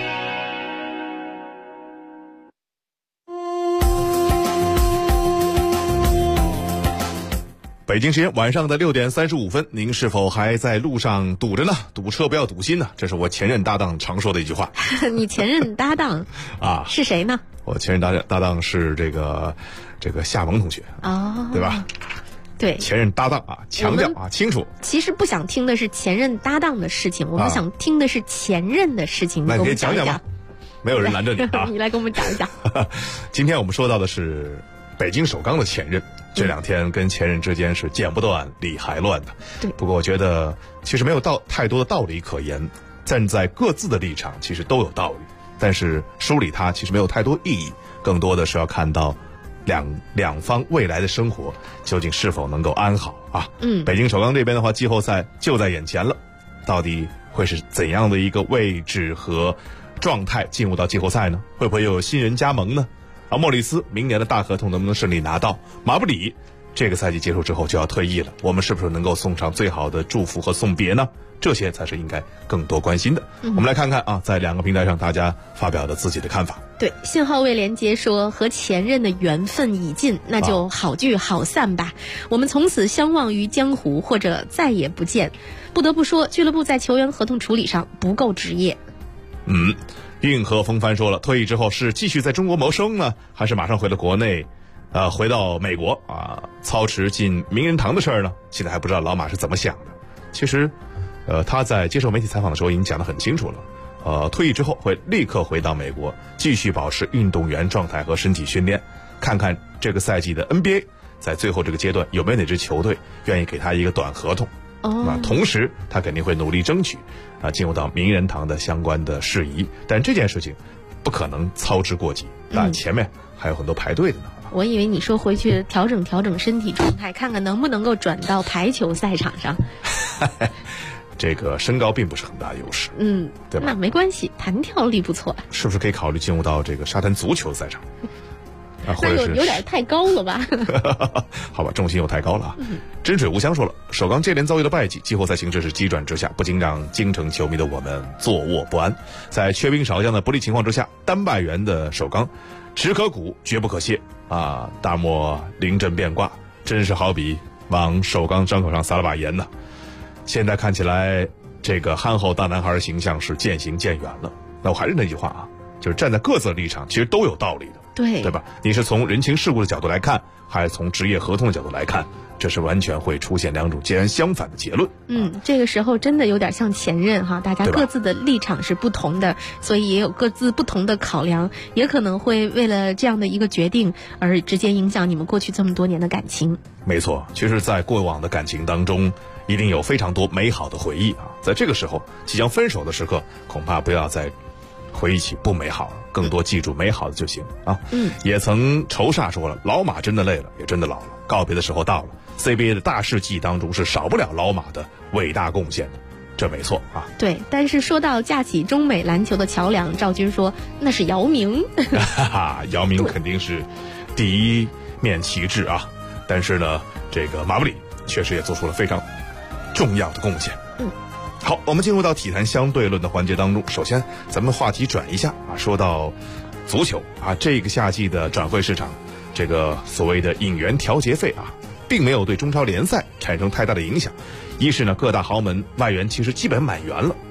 北京时间晚上的6点35分，您是否还在路上堵着呢？堵车不要堵心呢，这是我前任搭档常说的一句话。 你前任搭档啊是谁呢？ 我前任搭档是这个夏萌同学哦， 对吧？ 对， 前任搭档啊，强调啊，清楚。 其实不想听的是前任搭档的事情，我们想听的是前任的事情。 那你可以讲讲吗？没有人拦着你啊！ 你来给我们讲一讲。 今天我们说到的是北京首钢的前任，这两天跟前任之间是剪不断理还乱的。 对， 不过我觉得其实没有太多的道理可言，站在各自的立场其实都有道理，但是梳理它其实没有太多意义，更多的是要看到两方未来的生活究竟是否能够安好啊。北京首钢这边的话，季后赛就在眼前了，到底会是怎样的一个位置和状态进入到季后赛呢？会不会又有新人加盟呢？莫里斯明年的大合同能不能顺利拿到？马布里这个赛季结束之后就要退役了，我们是不是能够送上最好的祝福和送别呢？这些才是应该更多关心的。我们来看看啊，在两个平台上大家发表的自己的看法。 对，信号未连接说和前任的缘分已尽，那就好聚好散吧。我们从此相忘于江湖，或者再也不见。不得不说，俱乐部在球员合同处理上不够职业。 运河风帆说了，退役之后是继续在中国谋生呢，还是马上回到国内，回到美国啊，操持进名人堂的事儿呢？现在还不知道老马是怎么想的。其实，他在接受媒体采访的时候已经讲得很清楚了。退役之后会立刻回到美国，继续保持运动员状态和身体训练，看看这个赛季的 NBA 在最后这个阶段有没有哪支球队愿意给他一个短合同。同时他肯定会努力争取进入到名人堂的相关的事宜，但这件事情不可能操之过急，前面还有很多排队的呢。 我以为你说回去调整身体状态，看看能不能够转到排球赛场上。 这个身高并不是很大优势，对吧？ 那没关系，弹跳力不错， 是不是可以考虑进入到这个沙滩足球赛场？或者是有点太高了吧？ 好吧，重心又太高了。真水无香说了，首钢接连遭遇的败绩，季后赛形势是急转直下，不禁让京城球迷的我们坐卧不安。在缺兵少将的不利情况之下，单败员的首钢只可鼓绝不可泄啊！大漠临阵变卦，真是好比往首钢伤口上撒了把盐呢。现在看起来，这个憨厚大男孩的形象是渐行渐远了。那我还是那句话啊，就是站在各自的立场，其实都有道理的。对吧？你是从人情世故的角度来看，还是从职业合同的角度来看，这是完全会出现两种截然相反的结论。 这个时候真的有点像前任哈，大家各自的立场是不同的，所以也有各自不同的考量，也可能会为了这样的一个决定而直接影响你们过去这么多年的感情。 没错，其实在过往的感情当中，一定有非常多美好的回忆啊。在这个时候，即将分手的时刻，恐怕不要再回忆起不美好了，更多记住美好的就行啊。也曾仇煞说了，老马真的累了，也真的老了，告别的时候到了。CBA 的大事记当中是少不了老马的伟大贡献的，这没错啊。 对，但是说到架起中美篮球的桥梁，赵军说那是姚明。 姚明肯定是第一面旗帜啊，但是呢，这个马布里确实也做出了非常重要的贡献。好，我们进入到体坛相对论的环节当中。首先，咱们话题转一下啊，说到足球啊，这个夏季的转会市场，这个所谓的引援调节费啊，并没有对中超联赛产生太大的影响。一是呢，各大豪门外援其实基本满员了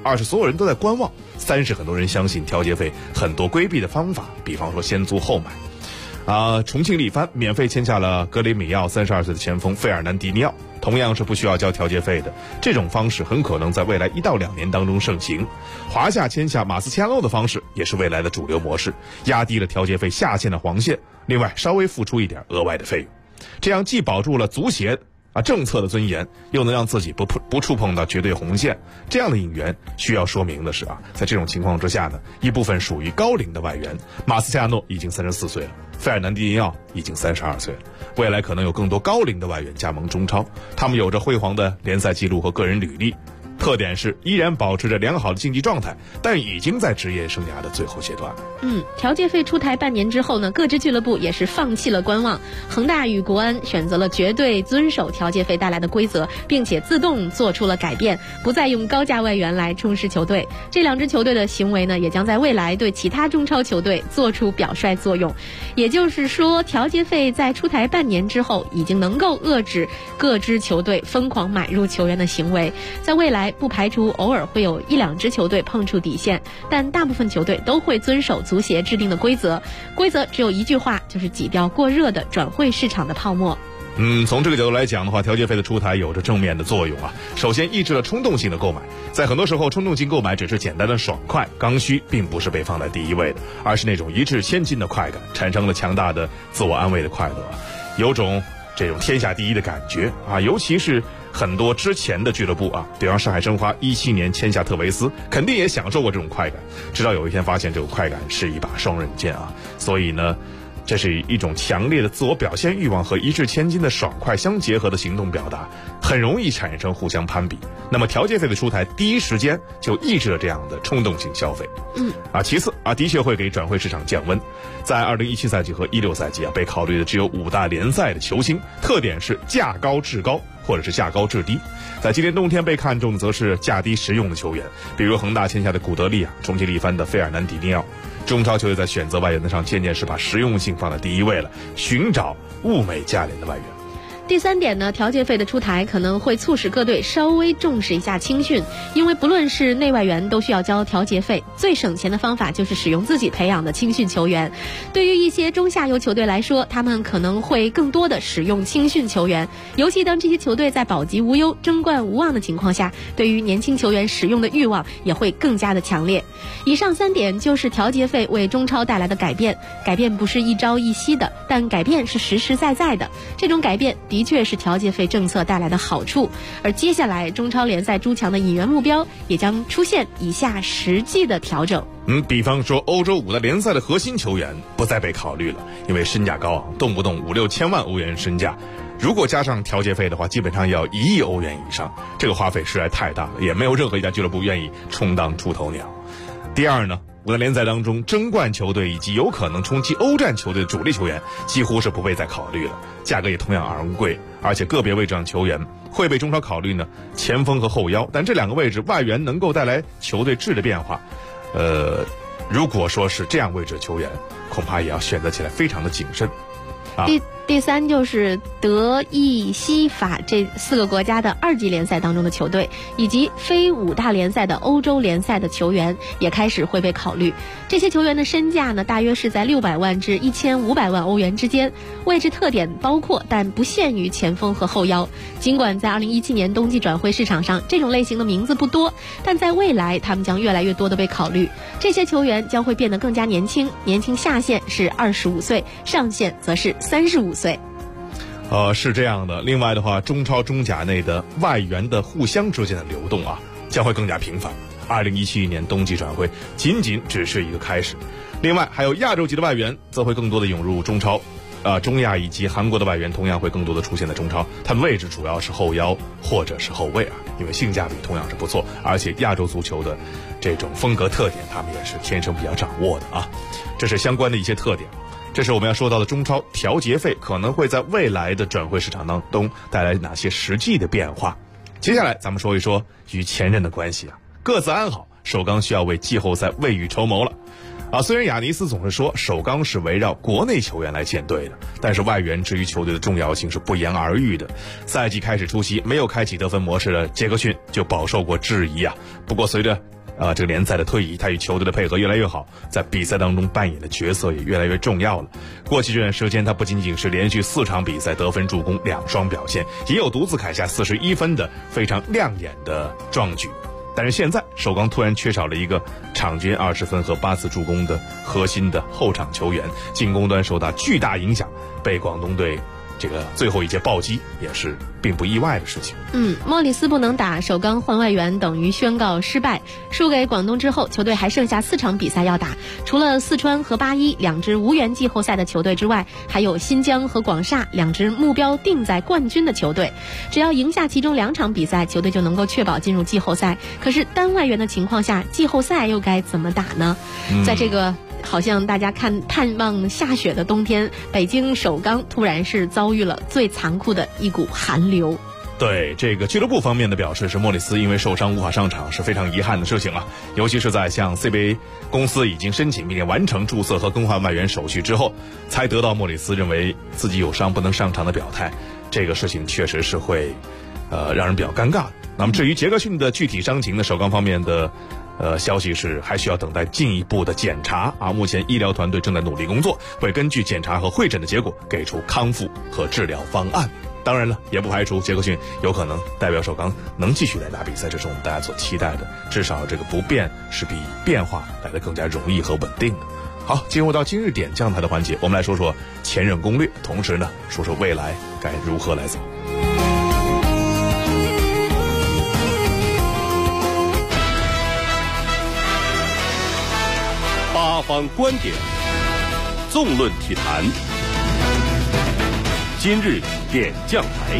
二是所有人都在观望，三是很多人相信调节费很多规避的方法，比方说先租后买。重庆力帆免费签下了格雷米奥32岁的前锋费尔南迪尼奥，同样是不需要交调节费的。这种方式很可能在未来1到2年当中盛行。华夏签下马斯切拉诺的方式也是未来的主流模式，压低了调节费下限的黄线，另外稍微付出一点额外的费用，这样既保住了足协政策的尊严，又能让自己不触碰到绝对红线。这样的引援需要说明的是在这种情况之下呢，一部分属于高龄的外援，马斯切拉诺已经34岁了，费尔南迪尼奥已经32岁了，未来可能有更多高龄的外援加盟中超，他们有着辉煌的联赛记录和个人履历，特点是依然保持着良好的竞技状态，但已经在职业生涯的最后阶段。 调节费出台半年之后呢，各支俱乐部也是放弃了观望。恒大与国安选择了绝对遵守调节费带来的规则，并且自动做出了改变，不再用高价外援来充实球队。这两支球队的行为呢，也将在未来对其他中超球队做出表率作用。也就是说，调节费在出台半年之后，已经能够遏制各支球队疯狂买入球员的行为。在未来不排除偶尔会有1、2支球队碰触底线，但大部分球队都会遵守足协制定的规则。规则只有一句话，就是挤掉过热的转会市场的泡沫。 从这个角度来讲的话，调节费的出台有着正面的作用首先抑制了冲动性的购买，在很多时候冲动性购买只是简单的爽快，刚需并不是被放在第一位的，而是那种一掷千金的快感，产生了强大的自我安慰的快乐，有种这种天下第一的感觉尤其是很多之前的俱乐部比方上海申花17年签下特维斯，肯定也享受过这种快感，直到有一天发现这种快感是一把双刃剑所以呢，这是一种强烈的自我表现欲望和一掷千金的爽快相结合的行动表达，很容易产生互相攀比。那么调节费的出台，第一时间就抑制了这样的冲动性消费。其次的确会给转会市场降温。在2017赛季和16赛季被考虑的只有5大联赛的球星，特点是价高质高，或者是价高质低。在今年冬天被看中的则是价低实用的球员，比如恒大签下的古德利重庆力帆的费尔南迪尼奥。中超球队在选择外援的上渐渐是把实用性放在第一位了，寻找物美价廉的外援。 第三点呢，调节费的出台可能会促使各队稍微重视一下青训，因为不论是内外援都需要交调节费，最省钱的方法就是使用自己培养的青训球员。对于一些中下游球队来说，他们可能会更多的使用青训球员，尤其当这些球队在保级无忧、争冠无望的情况下，对于年轻球员使用的欲望也会更加的强烈。以上3点就是调节费为中超带来的改变，改变不是一朝一夕的，但改变是实实在在的。这种改变的确是调节费政策带来的好处，而接下来中超联赛诸强的引援目标也将出现以下实际的调整。 比方说欧洲5大联赛的核心球员不再被考虑了，因为身价高昂，动不动5、6千万欧元身价，如果加上调节费的话，基本上要1亿欧元以上，这个花费实在太大了，也没有任何一家俱乐部愿意充当出头鸟。第二呢，5大联赛当中争冠球队以及有可能冲击欧战球队的主力球员几乎是不被再考虑了，价格也同样昂贵，而且个别位置上球员会被中超考虑呢，前锋和后腰，但这2个位置外援能够带来球队质的变化，如果说是这样位置的球员，恐怕也要选择起来非常的谨慎第三就是德意西法这4个国家的2级联赛当中的球队，以及非5大联赛的欧洲联赛的球员也开始会被考虑。这些球员的身价呢，大约是在600万至1500万欧元之间，位置特点包括但不限于前锋和后腰。尽管在2017年冬季转会市场上这种类型的名字不多，但在未来他们将越来越多的被考虑。这些球员将会变得更加年轻，年轻下限是25岁，上限则是35岁。 是这样的。另外的话，中超中甲内的外援的互相之间的流动将会更加频繁。2017年冬季转会仅只是一个开始。另外还有亚洲籍的外援则会更多的涌入中超，中亚以及韩国的外援同样会更多的出现在中超，他们位置主要是后腰或者是后卫因为性价比同样是不错，而且亚洲足球的这种风格特点他们也是天生比较掌握的这是相关的一些特点。这是我们要说到的中超调节费可能会在未来的转会市场当中带来哪些实际的变化。接下来咱们说一说与前任的关系各自安好，首钢需要为季后赛未雨绸缪了虽然亚尼斯总是说首钢是围绕国内球员来建队的，但是外援至于球队的重要性是不言而喻的。赛季开始初期没有开启得分模式的杰克逊就饱受过质疑不过随着这个联赛的推移，他与球队的配合越来越好，在比赛当中扮演的角色也越来越重要了。过去这段时间，他不仅仅是连续4场比赛得分助攻2双表现，也有独自砍下41分的非常亮眼的壮举。但是现在首钢突然缺少了一个场均20分和8次助攻的核心的后场球员，进攻端受到巨大影响，被广东队这个最后一节暴击也是并不意外的事情。 莫里斯不能打，首钢换外援等于宣告失败。输给广东之后，球队还剩下4场比赛要打，除了四川和81两支无缘季后赛的球队之外，还有新疆和广厦2支目标定在冠军的球队。只要赢下其中2场比赛，球队就能够确保进入季后赛。可是单外援的情况下，季后赛又该怎么打呢？在这个好像大家盼望下雪的冬天，北京首钢突然是遭遇了最残酷的一股寒流。 对，这个俱乐部方面的表示是莫里斯因为受伤无法上场，是非常遗憾的事情啊。尤其是在向 CBA 公司已经申请并且完成注册和更换外援手续之后，才得到莫里斯认为自己有伤不能上场的表态。这个事情确实是会让人比较尴尬。那么至于杰克逊的具体伤情呢，首钢方面的消息是还需要等待进一步的检查啊。目前医疗团队正在努力工作，会根据检查和会诊的结果给出康复和治疗方案。当然了，也不排除杰克逊有可能代表首钢能继续来打比赛，这是我们大家所期待的。至少这个不变是比变化来得更加容易和稳定的。好，进入到今日点将台的环节，我们来说说前任攻略，同时呢说说未来该如何来走。 八方观点，纵论体坛。今日点将台。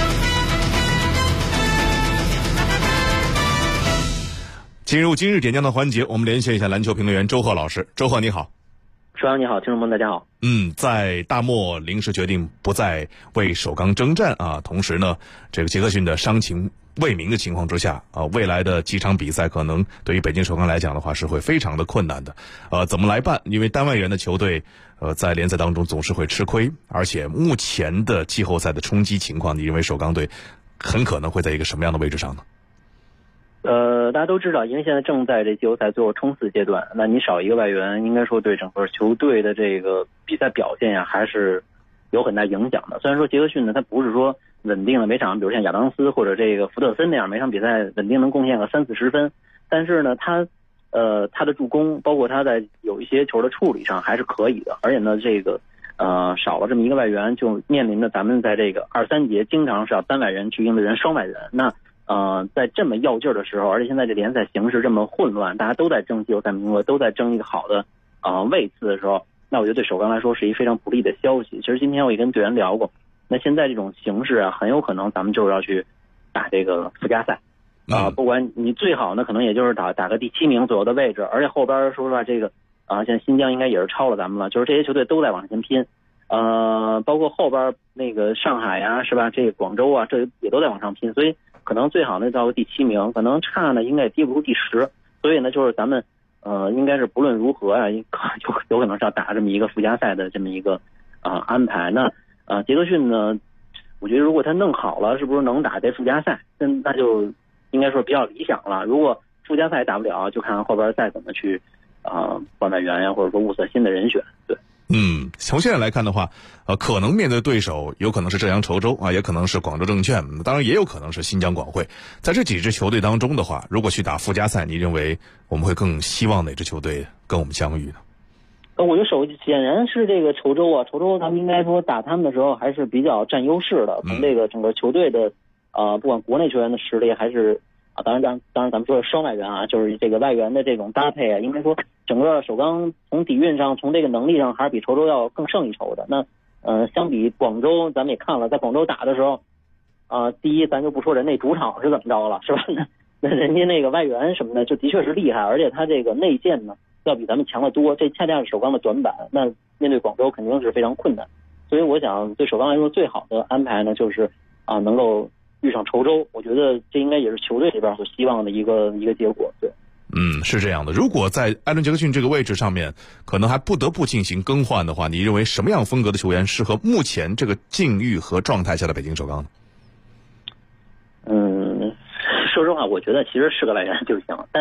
进入今日点将的环节，我们连线一下篮球评论员周贺老师。周贺你好。 舒阳你好，听众们大家好。 在大漠临时决定不再为首钢征战啊，同时呢，这个杰克逊的伤情未明的情况之下啊，未来的几场比赛可能对于北京首钢来讲的话是会非常的困难的。怎么来办？因为单外援的球队在联赛当中总是会吃亏，而且目前的季后赛的冲击情况，你认为首钢队很可能会在一个什么样的位置上呢？ 大家都知道，因为现在正在这季后赛最后冲刺阶段，那你少一个外援，应该说对整个球队的这个比赛表现呀，还是有很大影响的。虽然说杰克逊呢，他不是说稳定的每场，比如像亚当斯或者这个福特森那样每场比赛稳定能贡献个30-40分，但是呢，他的助攻，包括他在有一些球的处理上还是可以的。而且呢，这个少了这么一个外援，就面临着咱们在这个2-3节经常是要单外援去应对人双外援。那在这么要劲儿的时候，而且现在这联赛形势这么混乱，大家都在争季后赛名额，都在争一个好的位次的时候，那我觉得对首钢来说是一非常不利的消息。其实今天我也跟队员聊过，那现在这种形势啊，很有可能咱们就是要去打这个附加赛不管你最好呢，可能也就是打个第7名左右的位置，而且后边说实话这个现在新疆应该也是超了咱们了，就是这些球队都在往前拼。包括后边那个上海啊，是吧？这个广州啊，这也都在往上拼，所以可能最好呢到第7名，可能差呢应该也跌不出第10。所以呢，就是咱们应该是不论如何啊，有可能是要打这么一个附加赛的这么一个安排。那杰克逊呢，我觉得如果他弄好了，是不是能打这附加赛？那就应该说比较理想了。如果附加赛打不了，就看后边再怎么去换外援呀，或者说物色新的人选。对。 从现在来看的话，可能面对对手有可能是浙江稠州啊，也可能是广州证券，当然也有可能是新疆广汇。在这几支球队当中的话，如果去打附加赛，你认为我们会更希望哪支球队跟我们相遇呢？ 我觉得显然是这个稠州啊，稠州咱们应该说打他们的时候还是比较占优势的，从这个整个球队的不管国内球员的实力还是当然咱们说双外援啊，就是这个外援的这种搭配啊，应该说整个首钢从底蕴上，从这个能力上还是比稠州要更胜一筹的。那相比广州，咱们也看了，在广州打的时候第一咱就不说人那主场是怎么着了，是吧？那人家那个外援什么的就的确是厉害，而且他这个内线呢要比咱们强得多，这恰恰是首钢的短板。那面对广州肯定是非常困难，所以我想对首钢来说最好的安排呢，就是能够遇上稠州，我觉得这应该也是球队这边所希望的一个结果。对， 是这样的。如果在艾伦·杰克逊这个位置上面，可能还不得不进行更换的话，你认为什么样风格的球员适合目前这个境遇和状态下的北京首钢呢？ 说实话，我觉得其实是个外援就行，但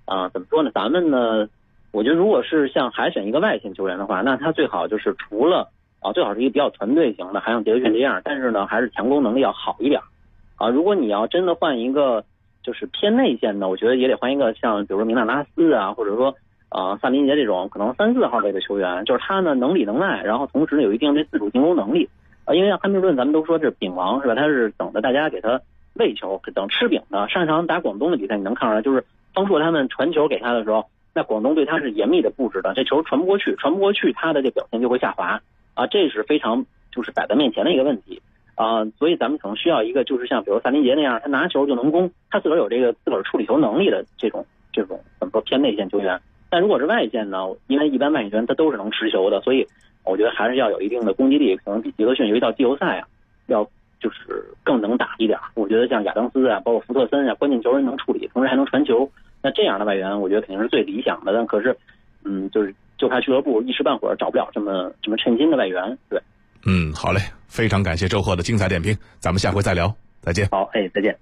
怎么说呢？咱们呢，我觉得如果是像海选一个外线球员的话，那他最好就是除了最好是一个比较团队型的，还像杰克逊这样，但是呢，还是强攻能力要好一点如果你要真的换一个就是偏内线的，我觉得也得换一个像比如说明纳拉斯啊，或者说萨林杰这种可能3、4号位的球员，就是他呢能里能外，然后同时有一定的自主进攻能力因为像汉密尔顿咱们都说这是饼王是吧？他是等着大家给他喂球，等吃饼的。上一场打广东的比赛你能看出来，就是方硕他们传球给他的时候，那广东对他是严密的布置的，这球传不过去，他的这表现就会下滑这是非常就是摆在面前的一个问题所以咱们可能需要一个就是像比如萨林杰那样，他拿球就能攻，他自个儿有这个自个儿处理球能力的这种怎么说偏内线球员。但如果是外线呢，因为一般外线球员他都是能持球的，所以我觉得还是要有一定的攻击力，可能比杰克逊尤其到季后赛要就是更能打一点。我觉得像亚当斯包括福特森关键球人能处理，同时还能传球，那这样的外援我觉得肯定是最理想的。但可是就怕俱乐部一时半会儿找不了这么称心的外援。对， 好嘞，非常感谢周贺的精彩点评，咱们下回再聊，再见。 好，再见。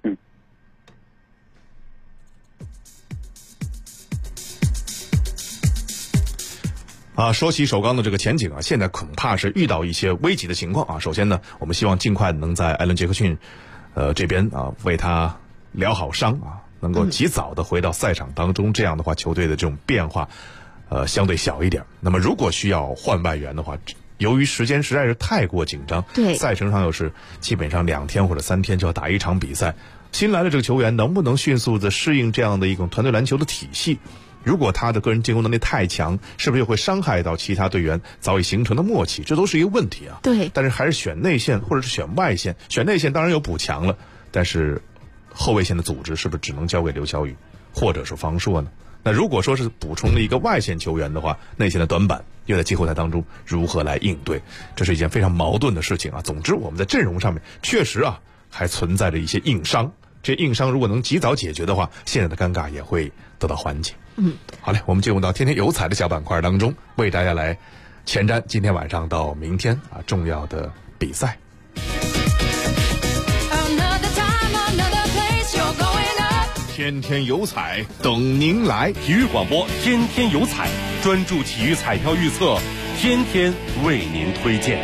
说起首钢的这个前景现在恐怕是遇到一些危急的情况首先呢，我们希望尽快能在艾伦杰克逊这边为他疗好伤能够及早的回到赛场当中，这样的话球队的这种变化相对小一点。那么如果需要换外援的话，由于时间实在是太过紧张， 对， 赛程上又是基本上2天或者3天就要打一场比赛，新来的这个球员能不能迅速的适应这样的一种团队篮球的体系？如果他的个人进攻能力太强，是不是又会伤害到其他队员早已形成的默契？这都是一个问题对， 但是还是选内线或者是选外线。选内线当然有补强了，但是后卫线的组织是不是只能交给刘晓宇或者是方硕呢？那如果说是补充了一个外线球员的话，内线的短板又在季后赛当中如何来应对？这是一件非常矛盾的事情总之我们在阵容上面确实还存在着一些硬伤，这硬伤如果能及早解决的话，现在的尴尬也会得到缓解。好嘞，我们进入到天天有彩的小板块当中，为大家来前瞻今天晚上到明天重要的比赛。天天有彩等您来， 体育广播天天有彩，专注体育彩票预测，天天为您推荐。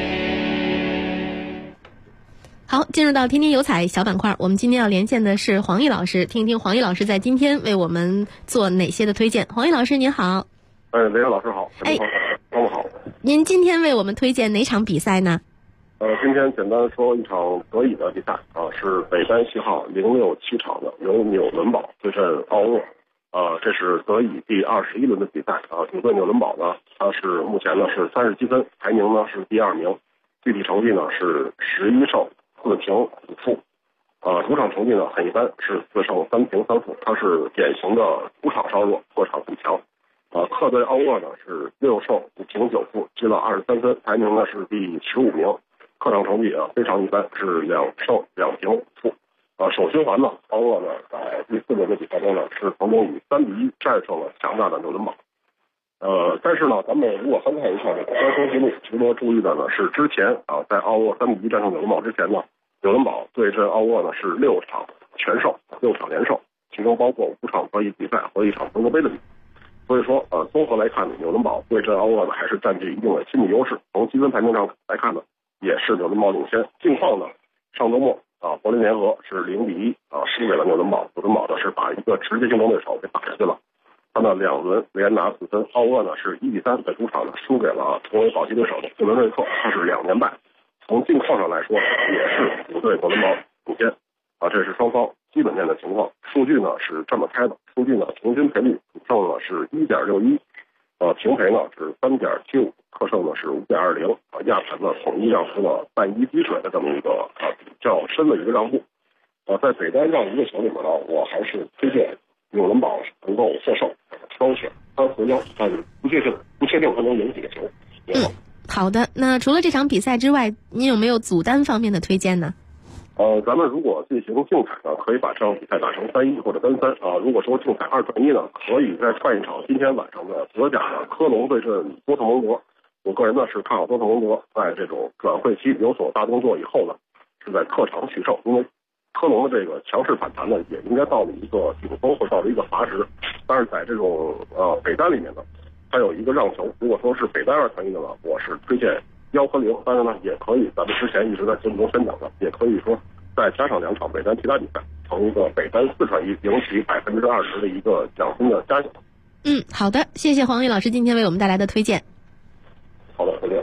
好，进入到天天有彩小板块，我们今天要连线的是黄奕老师，听听黄奕老师在今天为我们做哪些的推荐。黄奕老师您好。 雷老师好。中午好。 您今天为我们推荐哪场比赛呢？ 今天简单说一场德乙的比赛是北单系号067场的，由纽伦堡对阵奥厄。这是德乙第21轮的比赛主队纽伦堡呢，它是目前呢是37分，排名呢是第2名，具体成绩呢是11胜4平5负。主场成绩呢很一般，是4胜3平3负，它是典型的主场稍弱，客场很强。客队奥厄呢是6胜5平9负，积了23分，排名呢是第15名。客场成绩非常一般，是2胜2平5负。首循环呢，奥厄呢在第4轮的比赛中呢是成功以3-1战胜了强大的纽伦堡。但是呢，咱们如果翻看一下这个交锋记录，值得注意的呢是之前在奥厄3-1战胜纽伦堡之前呢，纽伦堡对阵奥厄呢是6场全胜，6场连胜，其中包括5场德乙比赛和1场德国杯的比赛。所以说综合来看，纽伦堡对阵奥厄呢还是占据一定的心理优势。从积分排名上来看呢，也是纽伦堡领先。近况呢，上周末柏林联合是0-1输给了纽伦堡，纽伦堡呢是把一个直接竞争对手给打下去了。他呢2轮连拿4分，奥厄呢是1-3在主场呢输给了同为保级对手的布伦瑞克，他是2连败。从近况上来说，也是主队纽伦堡领先这是双方基本面的情况。数据呢是这么开的，数据呢平均赔率主胜呢是 1.61，平赔呢是 3.75， 客胜呢是 5.20， 亚盘呢统一让出了半一滴水的这么一个比较深的一个让步。在北单让一个球里面呢，我还是推荐纽伦堡能够获胜，双选3和1，但是不确定他能赢几个球。 好的，那除了这场比赛之外，您有没有组单方面的推荐呢？ 咱们如果进行竞彩呢，可以把这场比赛打成3-1或者3-3如果说竞彩2转1呢，可以再串一场今天晚上的德甲的科隆对阵多特蒙德。我个人呢是看好多特蒙德在这种转会期有所大动作以后呢，是在客场取胜，因为科隆的这个强势反弹呢，也应该到了一个顶峰或到了一个阀值。但是在这种北单里面呢，它有一个让球，如果说是北单2传1的呢，我是推荐1和0，当然呢也可以，咱们之前一直在节目中宣讲的，也可以说再加上2场北单其他比赛，成一个北单4传1，赢取20%的一个奖金的加奖。 好的，谢谢黄宇老师今天为我们带来的推荐。 好的，再见。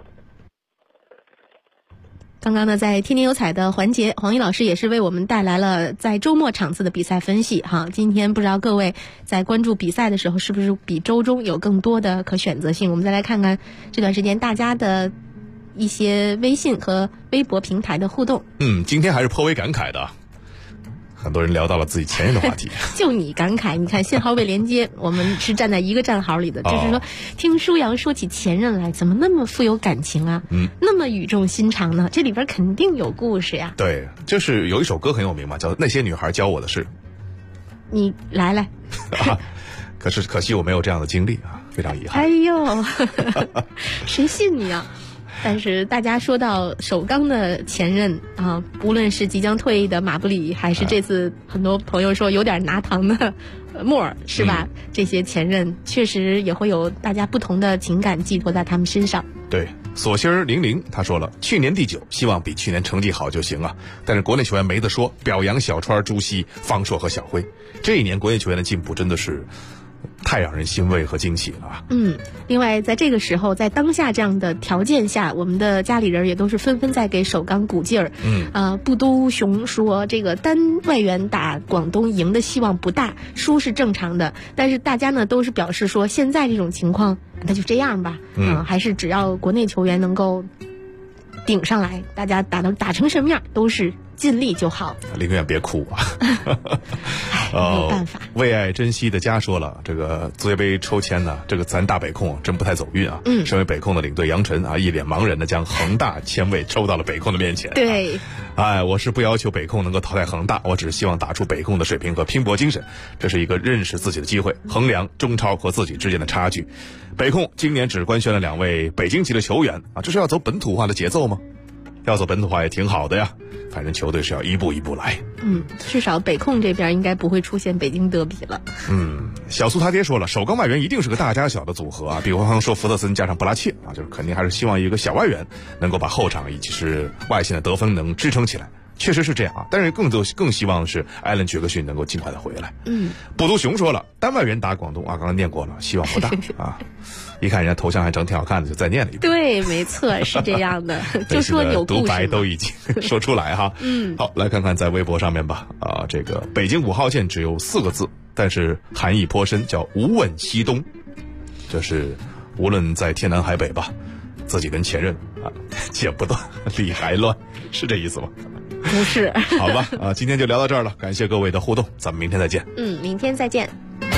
刚刚呢，在天天有彩的环节，黄宇老师也是为我们带来了在周末场次的比赛分析哈。今天不知道各位在关注比赛的时候，是不是比周中有更多的可选择性？我们再来看看这段时间大家的一些微信和微博平台的互动。 今天还是颇为感慨的，很多人聊到了自己前任的话题。 就你感慨，你看信号未连接，我们是站在一个战壕里的，就是说听舒阳说起前任来，怎么那么富有感情啊？那么语重心长呢？这里边肯定有故事呀。 对，就是有一首歌很有名嘛，叫《那些女孩教我的事》。 你来可是可惜我没有这样的经历啊，非常遗憾。 哎呦，谁信你啊？但是大家说到首钢的前任啊，无论是即将退役的马布里，还是这次很多朋友说有点拿糖的莫尔，是吧？这些前任确实也会有大家不同的情感寄托在他们身上。 对，索心儿00他说了，去年第9，希望比去年成绩好就行啊。但是国内球员没得说，表扬小川、朱熹、方硕和小辉。这一年国内球员的进步真的是太让人欣慰和惊喜了啊！ 另外在这个时候，在当下这样的条件下，我们的家里人也都是纷纷在给首钢鼓劲儿。布都雄说这个单外援打广东赢的希望不大，输是正常的。但是大家呢都是表示说，现在这种情况那就这样吧。还是只要国内球员能够顶上来，大家打成什么样都是尽力就好。 林远别哭啊！ 没有办法。 为爱珍惜的家说了，这个足协杯抽签呢，这个咱大北控真不太走运啊。身为北控的领队杨晨啊，一脸茫然的将恒大签位抽到了北控的面前。 对， 我是不要求北控能够淘汰恒大，我只是希望打出北控的水平和拼搏精神，这是一个认识自己的机会，衡量中超和自己之间的差距。北控今年只官宣了2位北京籍的球员啊，这是要走本土化的节奏吗？要走本土化也挺好的呀，反正球队是要一步一步来。 至少北控这边应该不会出现北京德比了。 小苏他爹说了，首钢外援一定是个大加小的组合啊，比方说福特森加上布拉切啊，就是肯定还是希望一个小外援能够把后场以及是外线的得分能支撑起来。确实是这样啊，但是更希望是艾伦·杰克逊能够尽快的回来。布都雄说了，单外援打广东啊，刚才念过了，希望不大啊。一看人家头像还整挺好看的，就再念了一遍。 对，没错，是这样的。就说有故事， 独白都已经说出来哈。好，来看看在微博上面吧。这个北京5号线只有4个字，但是含义颇深，叫无问西东。这是无论在天南海北吧，自己跟前任剪不断，理还乱，是这意思吗？ 不是。 好吧，今天就聊到这儿了，感谢各位的互动，咱们明天再见。 明天再见。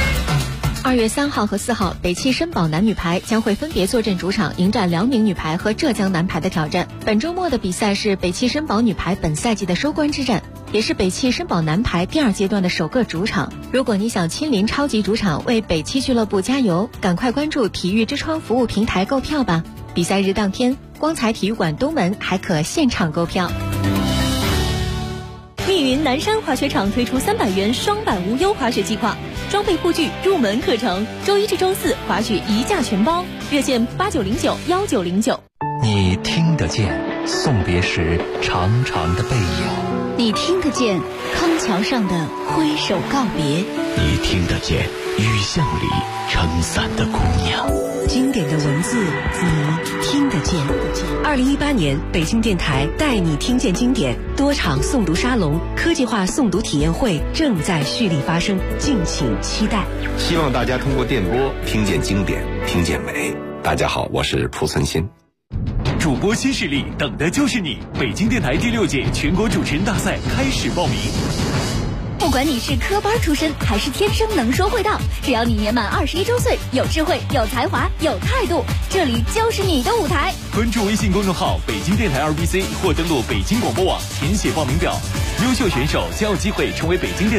2月3号和4号，北汽绅宝男女排将会分别坐镇主场，迎战辽宁女排和浙江男排的挑战。本周末的比赛是北汽绅宝女排本赛季的收官之战，也是北汽绅宝男排第2阶段的首个主场。如果你想亲临超级主场为北汽俱乐部加油，赶快关注体育之窗服务平台购票吧。比赛日当天，光彩体育馆东门还可现场购票。 密云南山滑雪场推出300元双板无忧滑雪计划，装备护具、入门课程，周1至周4滑雪一价全包，热线89091909。 你听得见送别时长长的背影， 你听得见康桥上的挥手告别， 你听得见雨巷里撑伞的姑娘。 经典的文字，你听得见。2018年北京电台带你听见经典多场诵读沙龙、科技化诵读体验会正在蓄力发生，敬请期待。 希望大家通过电波听见经典，听见美。大家好，我是蒲存昕。 主播新势力等的就是你！北京电台第6届全国主持人大赛开始报名。 不管你是科班出身还是天生能说会道，只要你年满21周岁，有智慧、有才华、有态度，这里就是你的舞台。 关注微信公众号北京电台2BC 或登录北京广播网填写报名表，优秀选手将有机会成为北京电台